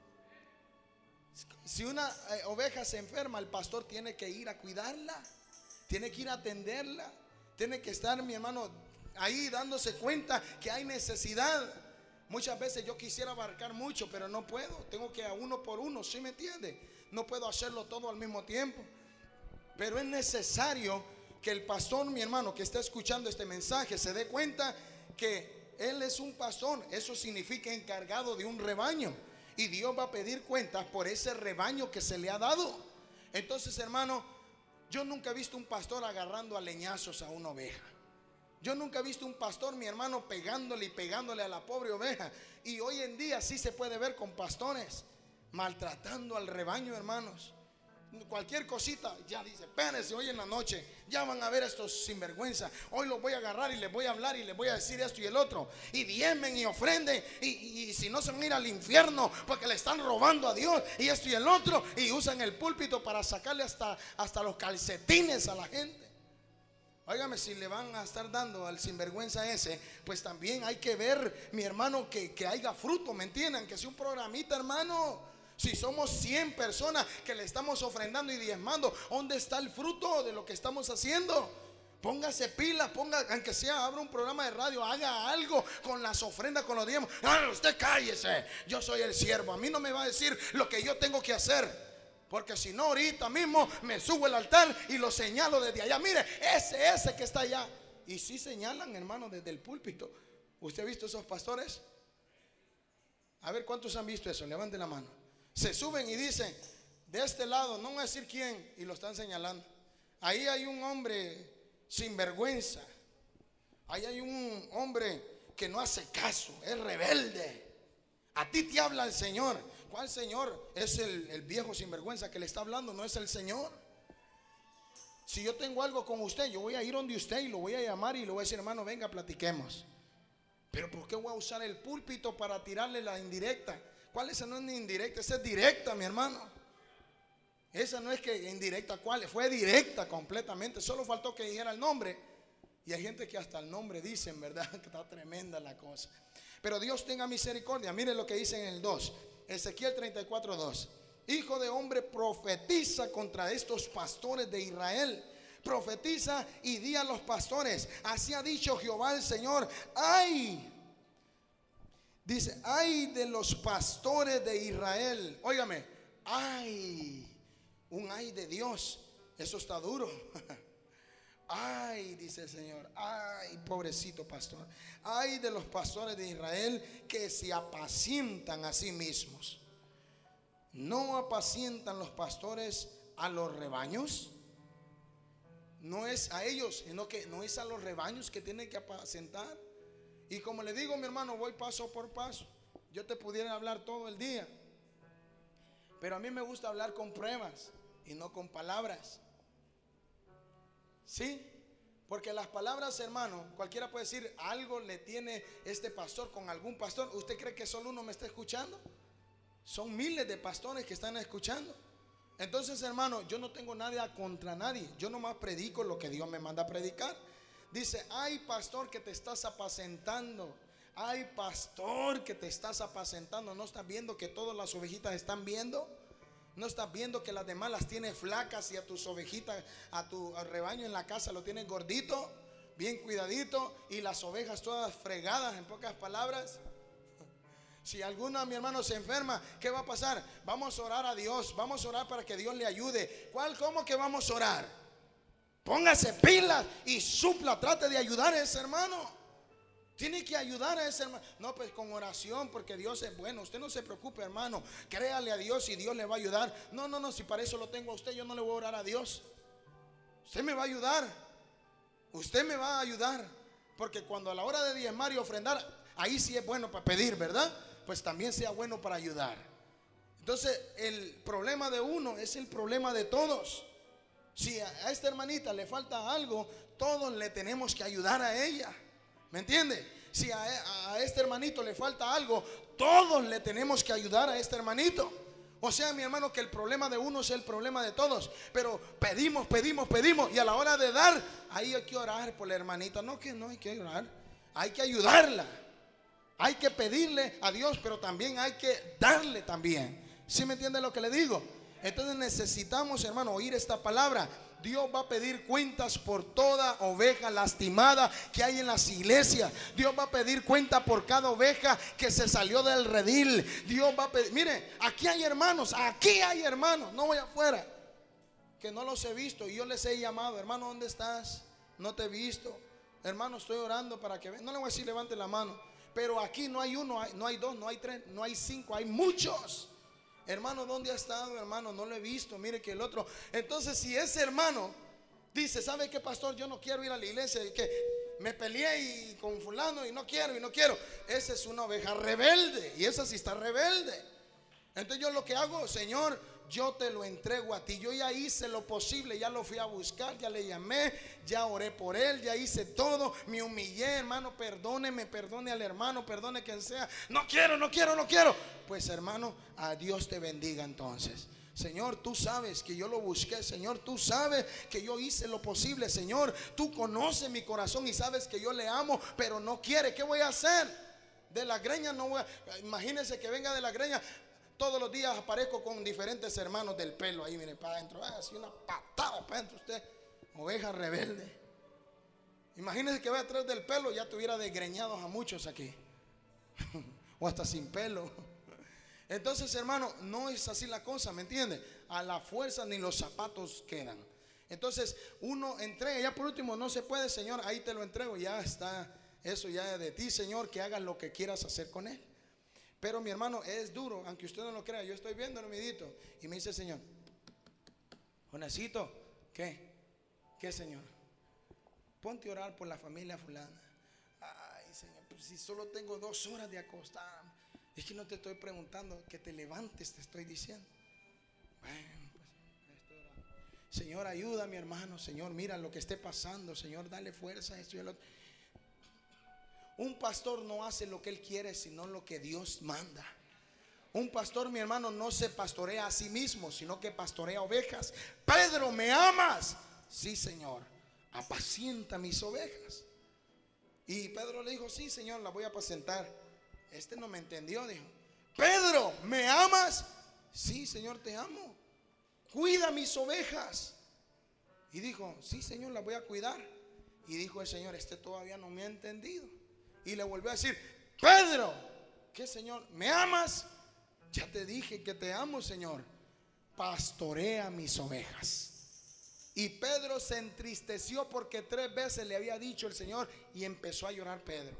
Si una oveja se enferma, el pastor tiene que ir a cuidarla, tiene que ir a atenderla, tiene que estar, mi hermano, ahí dándose cuenta que hay necesidad. Muchas veces yo quisiera abarcar mucho, pero no puedo. Tengo que a uno por uno, ¿sí me entiende? No puedo hacerlo todo al mismo tiempo. Pero es necesario que el pastor, mi hermano, que está escuchando este mensaje, se dé cuenta que él es un pastor. Eso significa encargado de un rebaño, y Dios va a pedir cuentas por ese rebaño que se le ha dado. Entonces, hermano, yo nunca he visto un pastor agarrando a leñazos a una oveja. Yo nunca he visto un pastor, mi hermano, pegándole y pegándole a la pobre oveja. Y hoy en día sí se puede ver con pastores maltratando al rebaño, hermanos. Cualquier cosita, ya dice, espérense, hoy en la noche ya van a ver estos sinvergüenza. Hoy los voy a agarrar y les voy a hablar y les voy a decir esto y el otro. Y diezmen y ofrenden. Y si no, se van a ir al infierno porque le están robando a Dios y esto y el otro. Y usan el púlpito para sacarle hasta los calcetines a la gente. Óigame, si le van a estar dando al sinvergüenza ese, pues también hay que ver, mi hermano, que haya fruto, ¿me entiendan? Que sea un programita, hermano. Si somos 100 personas que le estamos ofrendando y diezmando, ¿dónde está el fruto de lo que estamos haciendo? Póngase pilas, aunque sea, abra un programa de radio, haga algo con las ofrendas, con los diezmos. No, usted cállese, yo soy el siervo, a mí no me va a decir lo que yo tengo que hacer. Porque si no, ahorita mismo me subo al altar y lo señalo desde allá. Mire, ese que está allá. Y si señalan, hermano, desde el púlpito. ¿Usted ha visto esos pastores? A ver, ¿cuántos han visto eso? Levanten la mano. Se suben y dicen, de este lado, no voy a decir quién, y lo están señalando. Ahí hay un hombre sin vergüenza. Ahí hay un hombre que no hace caso, es rebelde. A ti te habla el Señor. ¿Cuál Señor? Es el viejo sinvergüenza que le está hablando, no es el Señor. Si yo tengo algo con usted, yo voy a ir donde usted y lo voy a llamar y le voy a decir, hermano, venga, platiquemos. Pero ¿por qué voy a usar el púlpito para tirarle la indirecta? ¿Cuál? Esa no es ni indirecta, esa es directa, mi hermano. Esa no es que indirecta, ¿cuál? Fue directa completamente. Solo faltó que dijera el nombre. Y hay gente que hasta el nombre dicen, ¿verdad? Que está tremenda la cosa. Pero Dios tenga misericordia. Mire lo que dice en el 2. Ezequiel 34:2. Hijo de hombre, profetiza contra estos pastores de Israel. Profetiza y di a los pastores, así ha dicho Jehová el Señor. Ay, dice, ay de los pastores de Israel. Óigame, ay, un ay de Dios. Eso está duro. Ay, dice el Señor, ay, pobrecito pastor. Ay de los pastores de Israel que se apacientan a sí mismos. ¿No apacientan los pastores a los rebaños? No es a ellos, sino que no es a los rebaños que tienen que apacentar. Y como le digo, mi hermano, voy paso por paso. Yo te pudiera hablar todo el día, pero a mí me gusta hablar con pruebas y no con palabras. Sí, porque las palabras, hermano, cualquiera puede decir, algo le tiene este pastor con algún pastor. ¿Usted cree que solo uno me está escuchando? Son miles de pastores que están escuchando. Entonces, hermano, yo no tengo nada contra nadie. Yo nomás predico lo que Dios me manda a predicar. Dice, ay, pastor, que te estás apacentando. Ay, pastor, que te estás apacentando. ¿No estás viendo que todas las ovejitas están viendo? ¿No estás viendo que las demás las tienes flacas y a tus ovejitas, a tu rebaño en la casa lo tienes gordito, bien cuidadito, y las ovejas todas fregadas, en pocas palabras? Si alguno, mi hermano, se enferma, ¿qué va a pasar? Vamos a orar a Dios, vamos a orar para que Dios le ayude. ¿Cómo que vamos a orar? Póngase pilas y supla, trate de ayudar a ese hermano. Tiene que ayudar a ese hermano. No, pues con oración, porque Dios es bueno. Usted no se preocupe, hermano. Créale a Dios y Dios le va a ayudar. No, si para eso lo tengo a usted, yo no le voy a orar a Dios. Usted me va a ayudar. Usted me va a ayudar. Porque cuando a la hora de diezmar y ofrendar, ahí sí es bueno para pedir, ¿verdad? Pues también sea bueno para ayudar. Entonces el problema de uno es el problema de todos. Si a esta hermanita le falta algo, todos le tenemos que ayudar a ella. ¿Me entiende? Si a este hermanito le falta algo, todos le tenemos que ayudar a este hermanito. O sea, mi hermano, que el problema de uno es el problema de todos. Pero pedimos, pedimos, pedimos. Y a la hora de dar, ahí hay que orar por la hermanita. No, que no hay que orar. Hay que ayudarla. Hay que pedirle a Dios, pero también hay que darle también. ¿Sí me entiende lo que le digo? Entonces necesitamos, hermano, oír esta palabra. Dios va a pedir cuentas por toda oveja lastimada que hay en las iglesias. Dios va a pedir cuenta por cada oveja que se salió del redil. Dios va a pedir, mire, aquí hay hermanos, no voy afuera, que no los he visto y yo les he llamado. Hermano, ¿dónde estás? No te he visto. Hermano, estoy orando para que vean. No le voy a decir levante la mano, pero aquí no hay uno, no hay dos, no hay tres, no hay cinco, hay muchos. Hermano, ¿dónde ha estado, hermano? No lo he visto. Mire que el otro. Entonces, si ese hermano dice, ¿sabe qué, pastor? Yo no quiero ir a la iglesia, que me peleé con fulano y no quiero. Esa es una oveja rebelde. Y esa sí está rebelde. Entonces yo lo que hago, Señor, yo te lo entrego a ti. Yo ya hice lo posible, ya lo fui a buscar, ya le llamé, ya oré por él, ya hice todo, me humillé, hermano, perdóneme, perdone al hermano, perdone quien sea. No quiero. Pues hermano, a Dios te bendiga entonces. Señor, tú sabes que yo lo busqué. Señor, tú sabes que yo hice lo posible. Señor, tú conoces mi corazón y sabes que yo le amo, pero no quiere. ¿Qué voy a hacer? De la greña no voy a... Imagínense que venga de la greña. Todos los días aparezco con diferentes hermanos del pelo ahí, miren, para adentro. Así una patada para adentro usted. Oveja rebelde. Imagínense que va atrás del pelo, ya tuviera desgreñados a muchos aquí. O hasta sin pelo. Entonces, hermano, no es así la cosa, ¿me entiende? A la fuerza ni los zapatos quedan. Entonces, uno entrega, ya por último, no se puede, Señor, ahí te lo entrego, ya está, eso ya es de ti, Señor, que hagas lo que quieras hacer con él. Pero mi hermano, es duro, aunque usted no lo crea. Yo estoy viendo el midito y me dice, Señor, Jonasito, ¿qué? ¿Qué, Señor? Ponte a orar por la familia fulana. Ay, Señor, pues si solo tengo 2 horas de acostar. Es que no te estoy preguntando que te levantes, te estoy diciendo. Bueno, pues estoy orando. Señor, ayuda a mi hermano. Señor, mira lo que esté pasando. Señor, dale fuerza a esto y a lo otro. Un pastor no hace lo que él quiere, sino lo que Dios manda. Un pastor, mi hermano, no se pastorea a sí mismo, sino que pastorea ovejas. Pedro, ¿me amas? Sí, Señor, apacienta mis ovejas. Y Pedro le dijo, sí, Señor, la voy a apacentar. Este no me entendió, dijo, Pedro, ¿me amas? Sí, Señor, te amo. Cuida mis ovejas. Y dijo, sí, Señor, las voy a cuidar. Y dijo el Señor, este todavía no me ha entendido. Y le volvió a decir, Pedro, ¿qué, Señor? ¿Me amas? Ya te dije que te amo, Señor. Pastorea mis ovejas. Y Pedro se entristeció porque 3 veces le había dicho el Señor. Y empezó a llorar Pedro.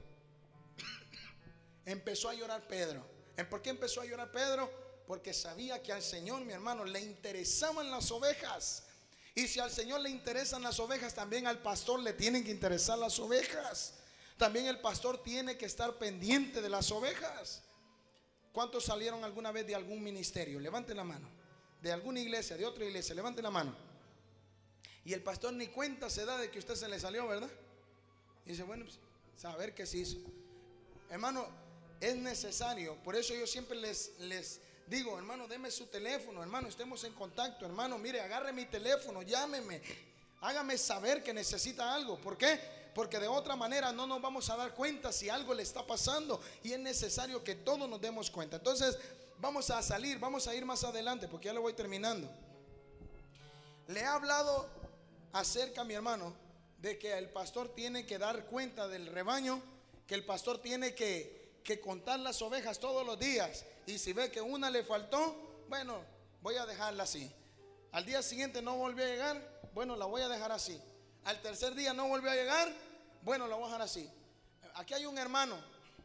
Empezó a llorar Pedro. ¿Por qué empezó a llorar Pedro? Porque sabía que al Señor, mi hermano, le interesaban las ovejas. Y si al Señor le interesan las ovejas, también al pastor le tienen que interesar las ovejas. También el pastor tiene que estar pendiente de las ovejas. ¿Cuántos salieron alguna vez de algún ministerio? Levanten la mano. De alguna iglesia, de otra iglesia, levanten la mano. Y el pastor ni cuenta se da de que usted se le salió, ¿verdad? Y dice, bueno, pues, saber qué se hizo. Hermano, es necesario. Por eso yo siempre les digo, hermano, deme su teléfono. Hermano, estemos en contacto. Hermano, mire, agarre mi teléfono, llámeme. Hágame saber que necesita algo. ¿Por qué? Porque de otra manera no nos vamos a dar cuenta si algo le está pasando. Y es necesario que todos nos demos cuenta. Entonces vamos a salir, vamos a ir más adelante, porque ya lo voy terminando. Le he hablado acerca, mi hermano, de que el pastor tiene que dar cuenta del rebaño. Que el pastor tiene que contar las ovejas todos los días. Y si ve que una le faltó, bueno, voy a dejarla así. Al día siguiente no volvió a llegar, bueno, la voy a dejar así. Al tercer día no volvió a llegar, bueno, la voy a dejar así. Aquí hay un hermano.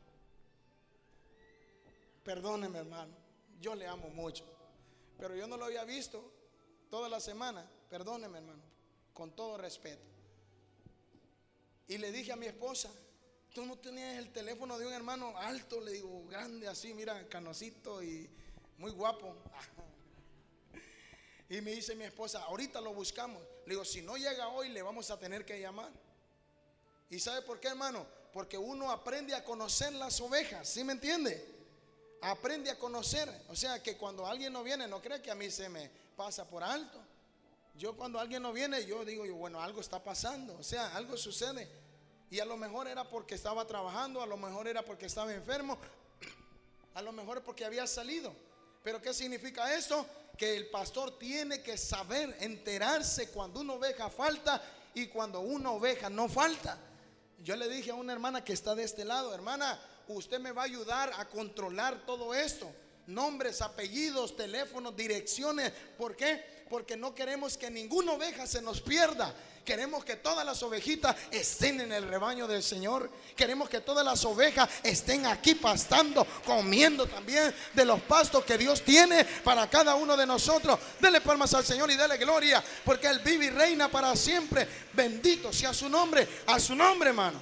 Perdóneme, hermano, yo le amo mucho, pero yo no lo había visto toda la semana. Perdóneme, hermano, con todo respeto. Y le dije a mi esposa: tú no tenías el teléfono de un hermano alto, le digo, grande así, mira, canosito y muy guapo. Y me dice mi esposa: ahorita lo buscamos. Le digo: si no llega hoy, le vamos a tener que llamar. ¿Y sabe por qué, hermano? Porque uno aprende a conocer las ovejas, ¿sí me entiende? Aprende a conocer. O sea que cuando alguien no viene, no crea que a mí se me pasa por alto. Yo cuando alguien no viene, yo digo, bueno, algo está pasando, o sea, algo sucede. Y a lo mejor era porque estaba trabajando, a lo mejor era porque estaba enfermo, a lo mejor porque había salido. Pero ¿qué significa esto? Que el pastor tiene que saber enterarse cuando una oveja falta y cuando una oveja no falta. Yo le dije a una hermana que está de este lado: hermana, usted me va a ayudar a controlar todo esto. Nombres, apellidos, teléfonos, direcciones. ¿Por qué? Porque no queremos que ninguna oveja se nos pierda. Queremos que todas las ovejitas estén en el rebaño del Señor. Queremos que todas las ovejas estén aquí pastando, comiendo también de los pastos que Dios tiene para cada uno de nosotros. Dele palmas al Señor y dele gloria, porque Él vive y reina para siempre. Bendito sea su nombre, hermanos.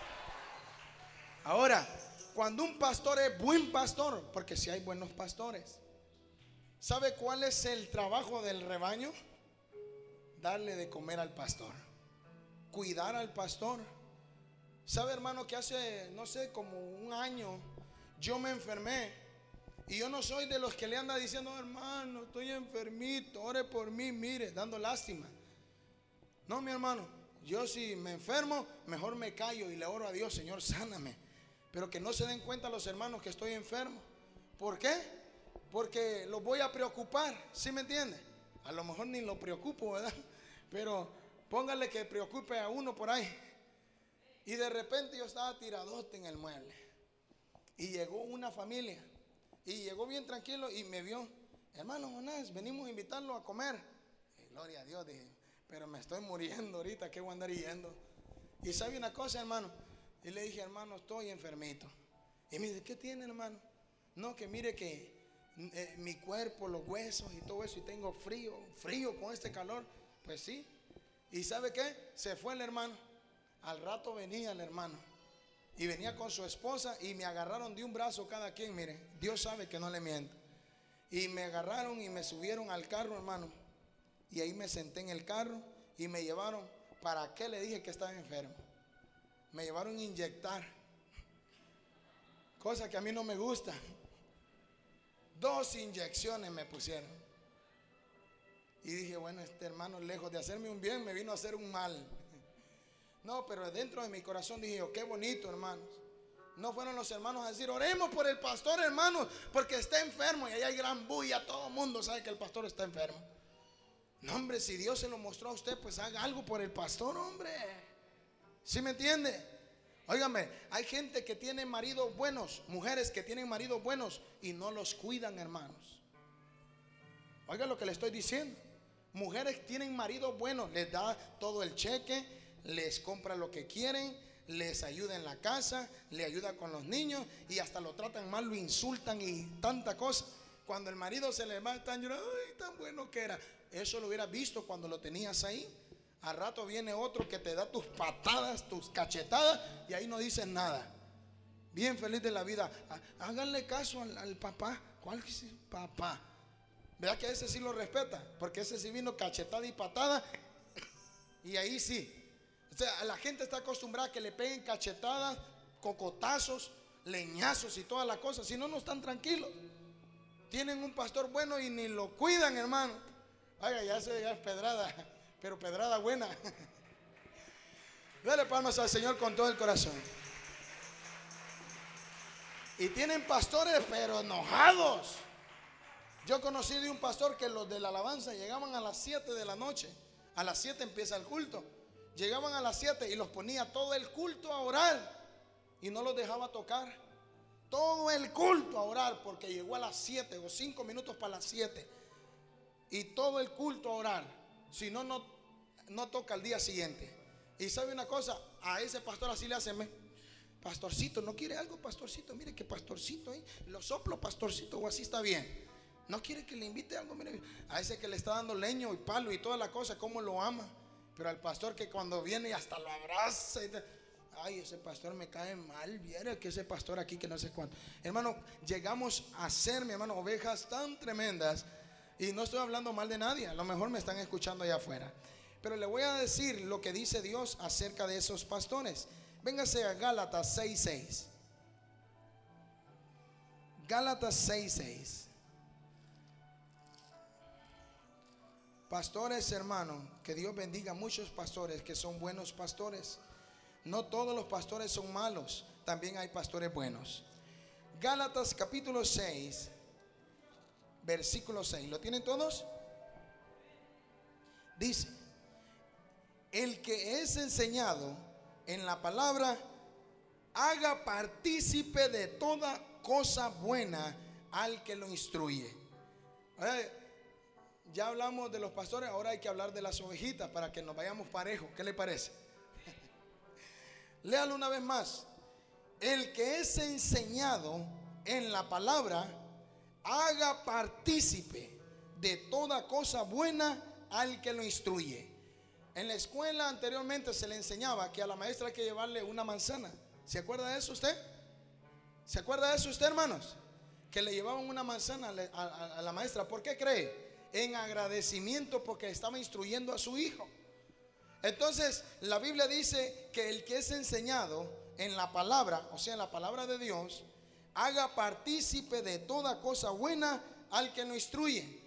Ahora, cuando un pastor es buen pastor, porque si hay buenos pastores, ¿sabe cuál es el trabajo del rebaño? Darle de comer al pastor, cuidar al pastor. ¿Sabe, hermano, que hace, no sé, como un año yo me enfermé? Y yo no soy de los que le anda diciendo: hermano, estoy enfermito, ore por mí, mire, dando lástima. No, mi hermano, yo si me enfermo, mejor me callo y le oro a Dios: Señor, sáname. Pero que no se den cuenta los hermanos que estoy enfermo. ¿Por qué? Porque los voy a preocupar, ¿sí me entiende? A lo mejor ni lo preocupo, ¿verdad? Pero póngale que preocupe a uno por ahí. Y de repente yo estaba tiradote en el mueble. Y llegó una familia. Y llegó bien tranquilo y me vio: hermano Jonás, venimos a invitarlo a comer. Y gloria a Dios, dije, pero me estoy muriendo ahorita, ¿qué voy a andar yendo? Y sabe una cosa, hermano. Y le dije: hermano, estoy enfermito. Y me dice: ¿qué tiene, hermano? No, que mire que mi cuerpo, los huesos y todo eso, y tengo frío con este calor. Pues sí. ¿Y sabe qué? Se fue el hermano. Al rato venía el hermano y venía con su esposa y me agarraron de un brazo cada quien. Mire, Dios sabe que no le miento. Y me agarraron y me subieron al carro, hermano. Y ahí me senté en el carro y me llevaron. ¿Para qué le dije que estaba enfermo? Me llevaron a inyectar, cosa que a mí no me gusta. 2 inyecciones me pusieron. Y dije: bueno, este hermano, lejos de hacerme un bien, me vino a hacer un mal. No, pero dentro de mi corazón dije: oh, qué bonito, hermanos. No fueron los hermanos a decir: oremos por el pastor, hermanos, porque está enfermo. Y ahí hay gran bulla, todo el mundo sabe que el pastor está enfermo. No, hombre, si Dios se lo mostró a usted, pues haga algo por el pastor, hombre. ¿Sí me entiende? Óigame, hay gente que tiene maridos buenos, mujeres que tienen maridos buenos y no los cuidan, hermanos. Oiga lo que le estoy diciendo. Mujeres tienen maridos buenos, les da todo el cheque, les compra lo que quieren, les ayuda en la casa, le ayuda con los niños y hasta lo tratan mal, lo insultan y tanta cosa. Cuando el marido se le va, están llorando: ay, tan bueno que era. Eso lo hubieras visto cuando lo tenías ahí. Al rato viene otro que te da tus patadas, tus cachetadas, y ahí no dices nada. Bien feliz de la vida. Háganle caso al papá. ¿Cuál es el papá? ¿Verdad que ese sí lo respeta? Porque ese sí vino cachetada y patada. Y ahí sí. O sea, la gente está acostumbrada a que le peguen cachetadas, cocotazos, leñazos y todas las cosas. Si no, no están tranquilos. Tienen un pastor bueno y ni lo cuidan, hermano. Oiga, ya es pedrada, pero pedrada buena. Dale palmas al Señor con todo el corazón. Y tienen pastores pero enojados. Yo conocí de un pastor que los de la alabanza llegaban a las 7 de la noche. A las 7 empieza el culto. Llegaban a las 7 y los ponía todo el culto a orar. Y no los dejaba tocar. Todo el culto a orar, porque llegó a las 7 o 5 minutos para las 7. Y todo el culto a orar. Si no, no toca al día siguiente. Y sabe una cosa, a ese pastor así le hacen: pastorcito, ¿no quiere algo, pastorcito? Mire que pastorcito, lo soplo, pastorcito, o así está bien. ¿No quiere que le invite algo? Mire, a ese que le está dando leño y palo y toda la cosa, cómo lo ama. Pero al pastor que cuando viene hasta lo abraza ay, ese pastor me cae mal, viera que ese pastor aquí que no sé cuánto. Hermano, llegamos a ser, mi hermano, ovejas tan tremendas. Y no estoy hablando mal de nadie, a lo mejor me están escuchando allá afuera. Pero le voy a decir lo que dice Dios acerca de esos pastores. Véngase a Gálatas 6:6. Gálatas 6:6. Pastores, hermano, que Dios bendiga a muchos pastores que son buenos pastores. No todos los pastores son malos, también hay pastores buenos. Gálatas capítulo 6, versículo 6. ¿Lo tienen todos? Dice: el que es enseñado en la palabra, haga partícipe de toda cosa buena al que lo instruye. Ya hablamos de los pastores, ahora hay que hablar de las ovejitas para que nos vayamos parejos. ¿Qué le parece? Léalo una vez más. El que es enseñado en la palabra, haga partícipe de toda cosa buena al que lo instruye. En la escuela anteriormente se le enseñaba que a la maestra hay que llevarle una manzana. ¿Se acuerda de eso usted? ¿Se acuerda de eso usted, hermanos? Que le llevaban una manzana a la maestra. ¿Por qué cree? En agradecimiento, porque estaba instruyendo a su hijo. Entonces la Biblia dice que el que es enseñado en la palabra, o sea, en la palabra de Dios, haga partícipe de toda cosa buena al que lo instruye.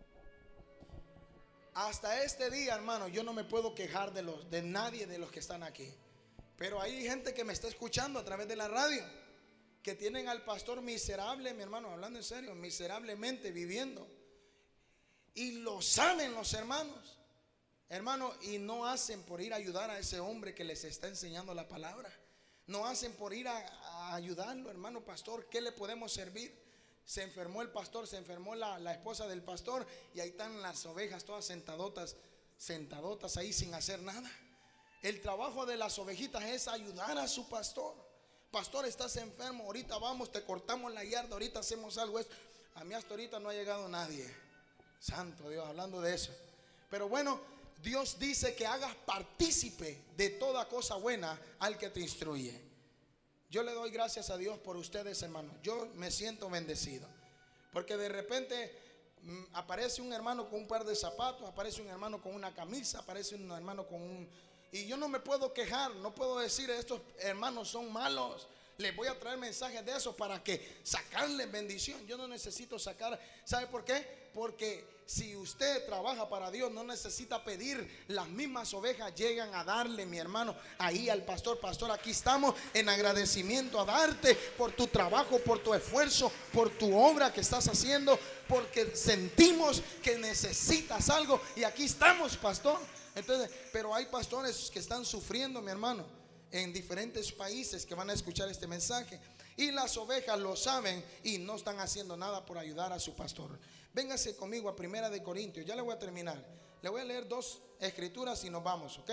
Hasta este día, hermano, yo no me puedo quejar de nadie de los que están aquí. Pero hay gente que me está escuchando a través de la radio, que tienen al pastor miserable, mi hermano, hablando en serio, miserablemente viviendo. Y lo saben los hermanos. Hermano, y no hacen por ir a ayudar a ese hombre que les está enseñando la palabra. No hacen por ir a ayudarlo, hermano pastor. ¿Qué le podemos servir? Se enfermó el pastor, se enfermó la esposa del pastor, y ahí están las ovejas todas sentadotas ahí sin hacer nada. El trabajo de las ovejitas es ayudar a su pastor. Pastor, estás enfermo, ahorita vamos, te cortamos la yarda, ahorita hacemos algo. A mí hasta ahorita no ha llegado nadie. Santo Dios, hablando de eso. Pero bueno, Dios dice que hagas partícipe de toda cosa buena al que te instruye. Yo le doy gracias a Dios por ustedes, hermanos. Yo me siento bendecido, porque de repente aparece un hermano con un par de zapatos, aparece un hermano con una camisa, aparece un hermano con un... Y yo no me puedo quejar, no puedo decir estos hermanos son malos. Les voy a traer mensajes de eso para que sacarles bendición. Yo no necesito sacar. ¿Sabe por qué? Porque si usted trabaja para Dios, no necesita pedir. Las mismas ovejas llegan a darle, mi hermano, ahí al pastor. Pastor, aquí estamos en agradecimiento a darte por tu trabajo, por tu esfuerzo, por tu obra que estás haciendo, porque sentimos que necesitas algo y aquí estamos, pastor. Entonces, pero hay pastores que están sufriendo, mi hermano, en diferentes países que van a escuchar este mensaje, y las ovejas lo saben y no están haciendo nada por ayudar a su pastor. Véngase conmigo a Primera de Corintios, ya le voy a terminar. Le voy a leer 2 escrituras y nos vamos, ¿ok?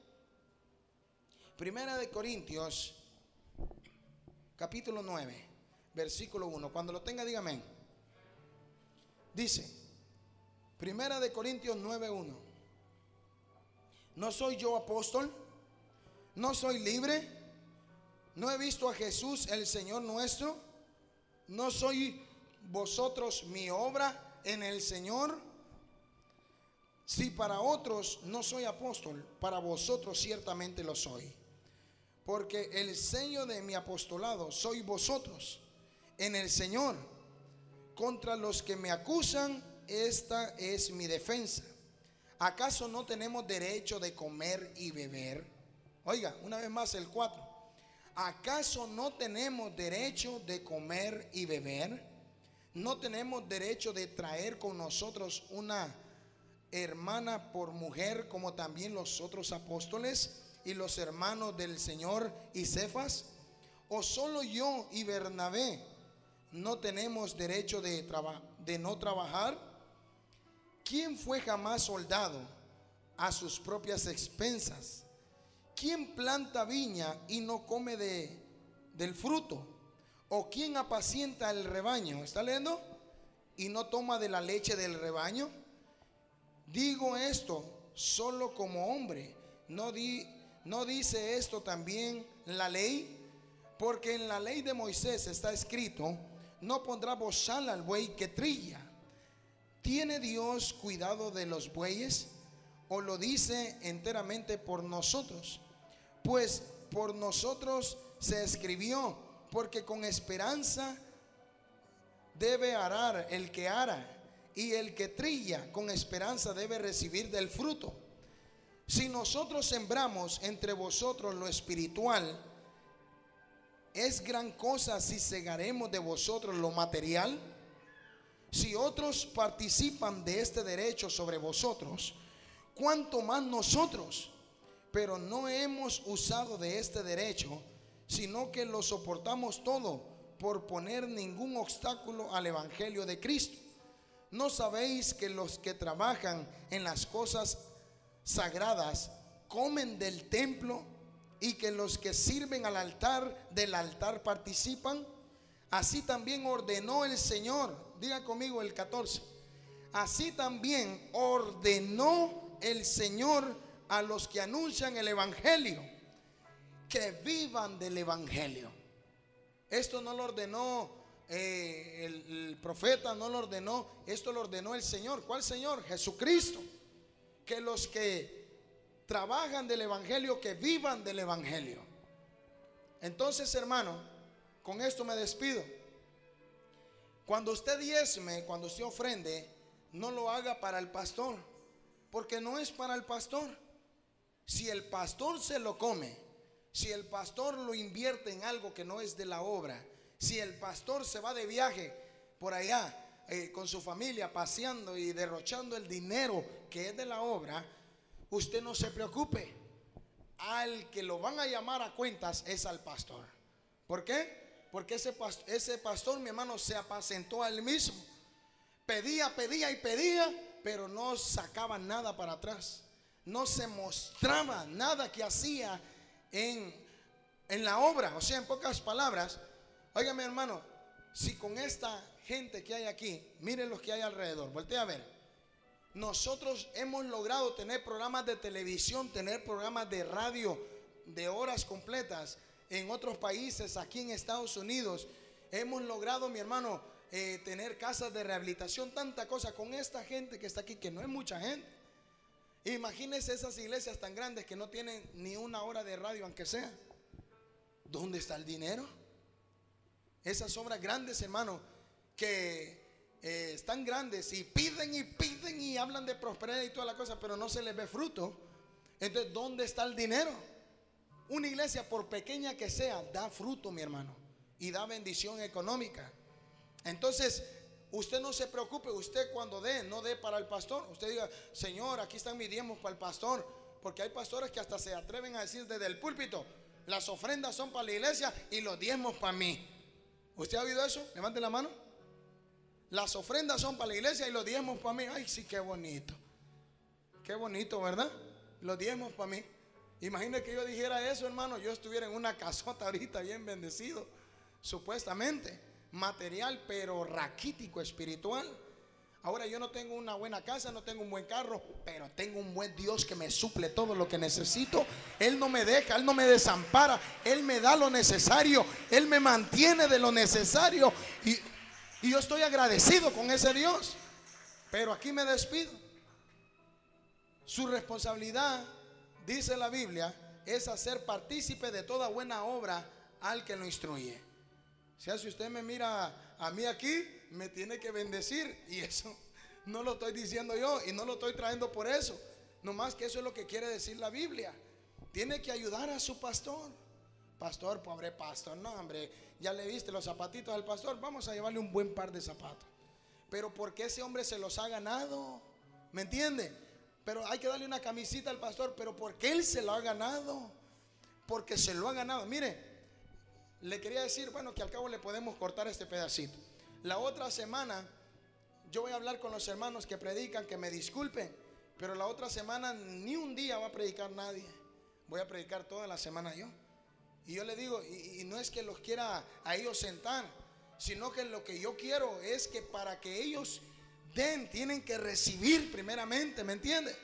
Primera de Corintios, capítulo 9, versículo 1. Cuando lo tenga, dígame. Dice, Primera de Corintios 9:1. ¿No soy yo apóstol? ¿No soy libre? ¿No he visto a Jesús el Señor nuestro? ¿No soy vosotros mi obra en el Señor? Si para otros no soy apóstol, para vosotros ciertamente lo soy. Porque el sello de mi apostolado sois vosotros en el Señor. Contra los que me acusan, esta es mi defensa. ¿Acaso no tenemos derecho de comer y beber? Oiga, una vez más el 4. ¿Acaso no tenemos derecho de comer y beber? ¿No tenemos derecho de traer con nosotros una hermana por mujer, como también los otros apóstoles y los hermanos del Señor y Cefas? ¿O solo yo y Bernabé no tenemos derecho de no trabajar? ¿Quién fue jamás soldado a sus propias expensas? ¿Quién planta viña y no come del fruto? ¿O quién apacienta el rebaño? ¿Está leyendo? ¿Y no toma de la leche del rebaño? Digo esto solo como hombre. ¿No dice esto también la ley? Porque en la ley de Moisés está escrito: no pondrá bozal al buey que trilla. ¿Tiene Dios cuidado de los bueyes? ¿O lo dice enteramente por nosotros? Pues por nosotros se escribió, porque con esperanza debe arar el que ara, y el que trilla con esperanza debe recibir del fruto. Si nosotros sembramos entre vosotros lo espiritual, ¿es gran cosa si segaremos de vosotros lo material? Si otros participan de este derecho sobre vosotros, ¿cuánto más nosotros? Pero no hemos usado de este derecho, sino que lo soportamos todo por poner ningún obstáculo al evangelio de Cristo. ¿No sabéis que los que trabajan en las cosas sagradas comen del templo, y que los que sirven al altar del altar participan? Así también ordenó el Señor. Diga conmigo el 14. Así también ordenó el Señor a los que anuncian el evangelio, que vivan del evangelio. Esto no lo ordenó el profeta, no lo ordenó, esto lo ordenó el Señor. ¿Cuál Señor? Jesucristo. Que los que trabajan del evangelio, que vivan del evangelio. Entonces, hermano, con esto me despido. Cuando usted diezme, cuando usted ofrende, no lo haga para el pastor, porque no es para el pastor. Si el pastor se lo come, si el pastor lo invierte en algo que no es de la obra, si el pastor se va de viaje por allá con su familia, paseando y derrochando el dinero que es de la obra, usted no se preocupe. Al que lo van a llamar a cuentas es al pastor. ¿Por qué? Porque ese pastor, mi hermano, se apacentó a él mismo. Pedía y pedía, pero no sacaba nada para atrás. No se mostraba nada que hacía en la obra. O sea, en pocas palabras, óigame, hermano, si con esta gente que hay aquí, miren los que hay alrededor, voltea a ver. Nosotros hemos logrado tener programas de televisión, tener programas de radio de horas completas en otros países. Aquí en Estados Unidos hemos logrado, mi hermano, tener casas de rehabilitación, tanta cosa con esta gente que está aquí, que no es mucha gente. Imagínense esas iglesias tan grandes que no tienen ni una hora de radio, aunque sea. ¿Dónde está el dinero? Esas obras grandes, hermano, que están grandes y piden y hablan de prosperidad y toda la cosa, pero no se les ve fruto. Entonces, ¿dónde está el dinero? Una iglesia, por pequeña que sea, da fruto, mi hermano, y da bendición económica. Entonces, usted no se preocupe. Usted cuando dé, no dé para el pastor. Usted diga: Señor, aquí están mis diezmos para el pastor. Porque hay pastores que hasta se atreven a decir desde el púlpito: las ofrendas son para la iglesia y los diezmos para mí. ¿Usted ha oído eso? Levante la mano. Las ofrendas son para la iglesia y los diezmos para mí. Ay, sí, qué bonito. Qué bonito, ¿verdad? Los diezmos para mí. Imagine que yo dijera eso, hermano. Yo estuviera en una casota ahorita bien bendecido, supuestamente material, pero raquítico espiritual. Ahora yo no tengo una buena casa, no tengo un buen carro, pero tengo un buen Dios que me suple todo lo que necesito. Él no me deja, Él no me desampara, Él me da lo necesario, Él me mantiene de lo necesario, y yo estoy agradecido con ese Dios. Pero aquí me despido. Su responsabilidad, dice la Biblia, es hacer partícipe de toda buena obra al que lo instruye. O sea, si usted me mira a mí aquí, me tiene que bendecir. Y eso no lo estoy diciendo yo, y no lo estoy trayendo por eso. Nomás que eso es lo que quiere decir la Biblia. Tiene que ayudar a su pastor. Pastor, pobre pastor, no, hombre, ya le viste los zapatitos al pastor, vamos a llevarle un buen par de zapatos. Pero porque ese hombre se los ha ganado, ¿me entiende? Pero hay que darle una camisita al pastor, pero porque él se lo ha ganado, porque se lo ha ganado. Mire, le quería decir, bueno, que al cabo le podemos cortar este pedacito. La otra semana yo voy a hablar con los hermanos que predican, que me disculpen, pero la otra semana ni un día va a predicar nadie. Voy a predicar toda la semana yo. Y yo le digo, y no es que los quiera a ellos sentar, sino que lo que yo quiero es que para que ellos den, tienen que recibir primeramente, ¿me entiende?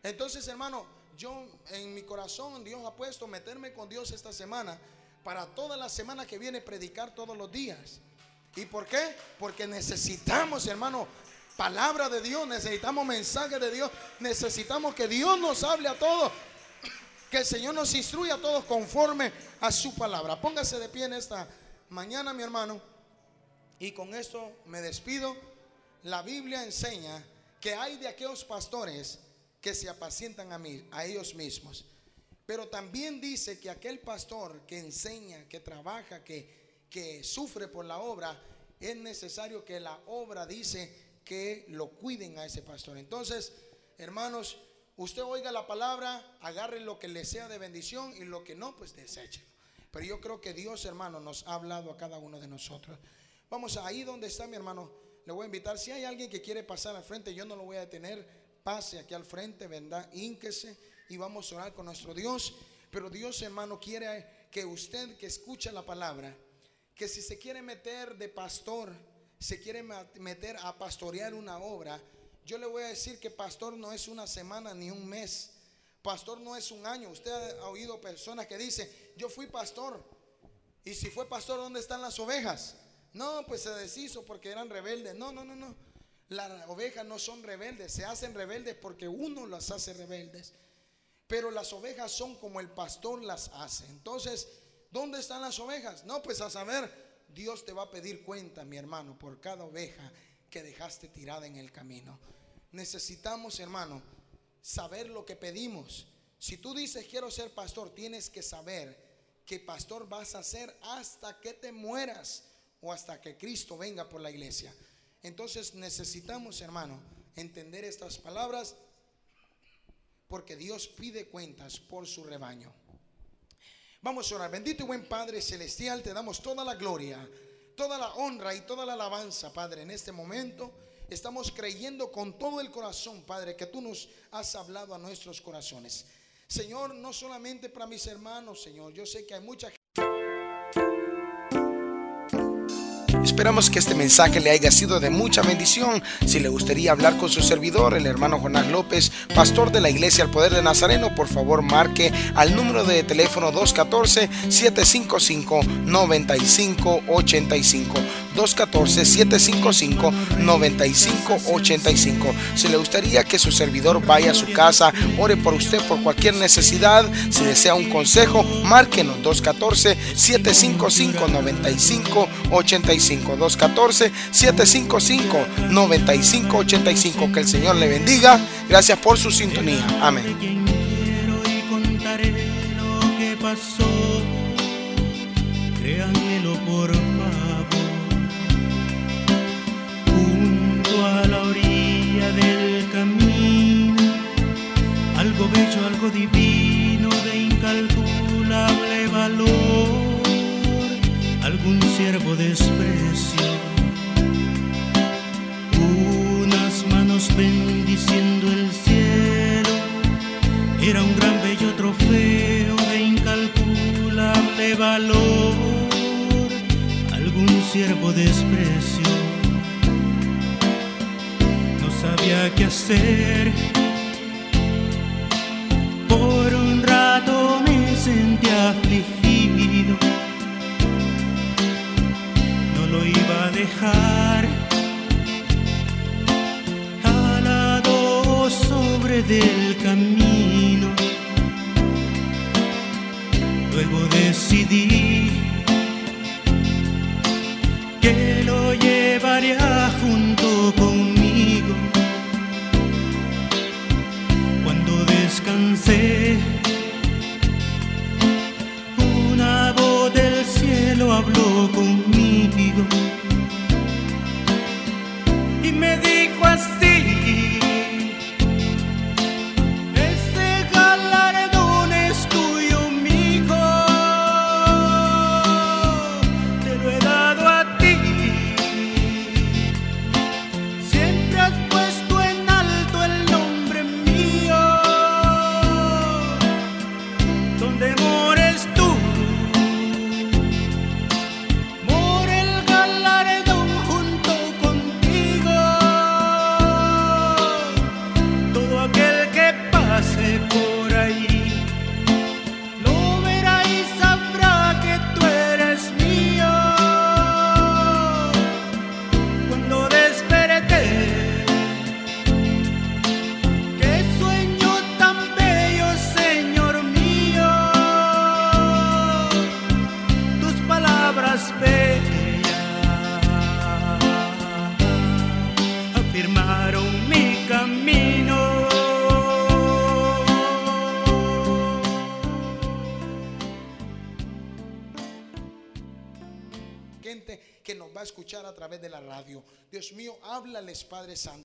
Entonces, hermano, yo en mi corazón Dios ha puesto meterme con Dios esta semana, para toda la semana que viene predicar todos los días. ¿Y por qué? Porque necesitamos, hermano, palabra de Dios, necesitamos mensaje de Dios, necesitamos que Dios nos hable a todos, que el Señor nos instruya a todos conforme a su palabra. Póngase de pie en esta mañana, mi hermano, y con esto me despido. La Biblia enseña que hay de aquellos pastores que se apacientan a ellos mismos, pero también dice que aquel pastor que enseña, que trabaja, que sufre por la obra, es necesario que la obra, dice, que lo cuiden a ese pastor. Entonces, hermanos, usted oiga la palabra, agarre lo que le sea de bendición, y lo que no, pues deséchelo. Pero yo creo que Dios, hermano, nos ha hablado a cada uno de nosotros. Vamos ahí donde está mi hermano, le voy a invitar. Si hay alguien que quiere pasar al frente, yo no lo voy a detener. Pase aquí al frente, ¿verdad? Hínquese y vamos a orar con nuestro Dios. Pero Dios, hermano, quiere que usted que escucha la palabra, que si se quiere meter de pastor, se quiere meter a pastorear una obra, yo le voy a decir que pastor no es una semana ni un mes. Pastor no es un año. Usted ha oído personas que dicen, yo fui pastor, y si fue pastor, ¿dónde están las ovejas? No, pues se deshizo porque eran rebeldes. No. Las ovejas no son rebeldes, se hacen rebeldes porque uno las hace rebeldes. Pero las ovejas son como el pastor las hace. Entonces, ¿dónde están las ovejas? No, pues a saber, Dios te va a pedir cuenta, mi hermano, por cada oveja que dejaste tirada en el camino. Necesitamos, hermano, saber lo que pedimos. Si tú dices quiero ser pastor, tienes que saber que pastor vas a ser hasta que te mueras o hasta que Cristo venga por la iglesia. Entonces necesitamos, hermano, entender estas palabras, porque Dios pide cuentas por su rebaño. Vamos a orar. Bendito y buen Padre celestial, te damos toda la gloria, toda la honra y toda la alabanza, Padre. En este momento estamos creyendo con todo el corazón, Padre, que tú nos has hablado a nuestros corazones, Señor. No solamente para mis hermanos, Señor, yo sé que hay mucha gente. Esperamos que este mensaje le haya sido de mucha bendición. Si le gustaría hablar con su servidor, el hermano Jonás López, pastor de la Iglesia El Poder de Nazareno, por favor marque al número de teléfono 214-755-9585. 214-755-9585. Si le gustaría que su servidor vaya a su casa, ore por usted por cualquier necesidad, si desea un consejo, márquenos 214-755-9585. 214-755-9585. Que el Señor le bendiga. Gracias por su sintonía. Amén. Créanmelo por favor. Junto a la orilla del camino, algo bello, algo divino, de incalculable valor. Algún siervo de desprecio, unas manos bendiciendo el cielo. Era un gran bello trofeo de incalculable valor. Algún siervo de desprecio no sabía qué hacer. Por un rato me sentí afligido, lo iba a dejar al lado sobre del camino. Luego decidí que lo llevaría junto conmigo. Cuando descansé, una voz del cielo habló conmigo y me dijo así: este galardón es tuyo, mijo, te lo he dado a ti. Siempre has puesto en alto el nombre mío. Donde mores tú, mora el galardón bella afirmaron mi camino. Gente que nos va a escuchar a través de la radio. Dios mío, háblales, Padre Santo.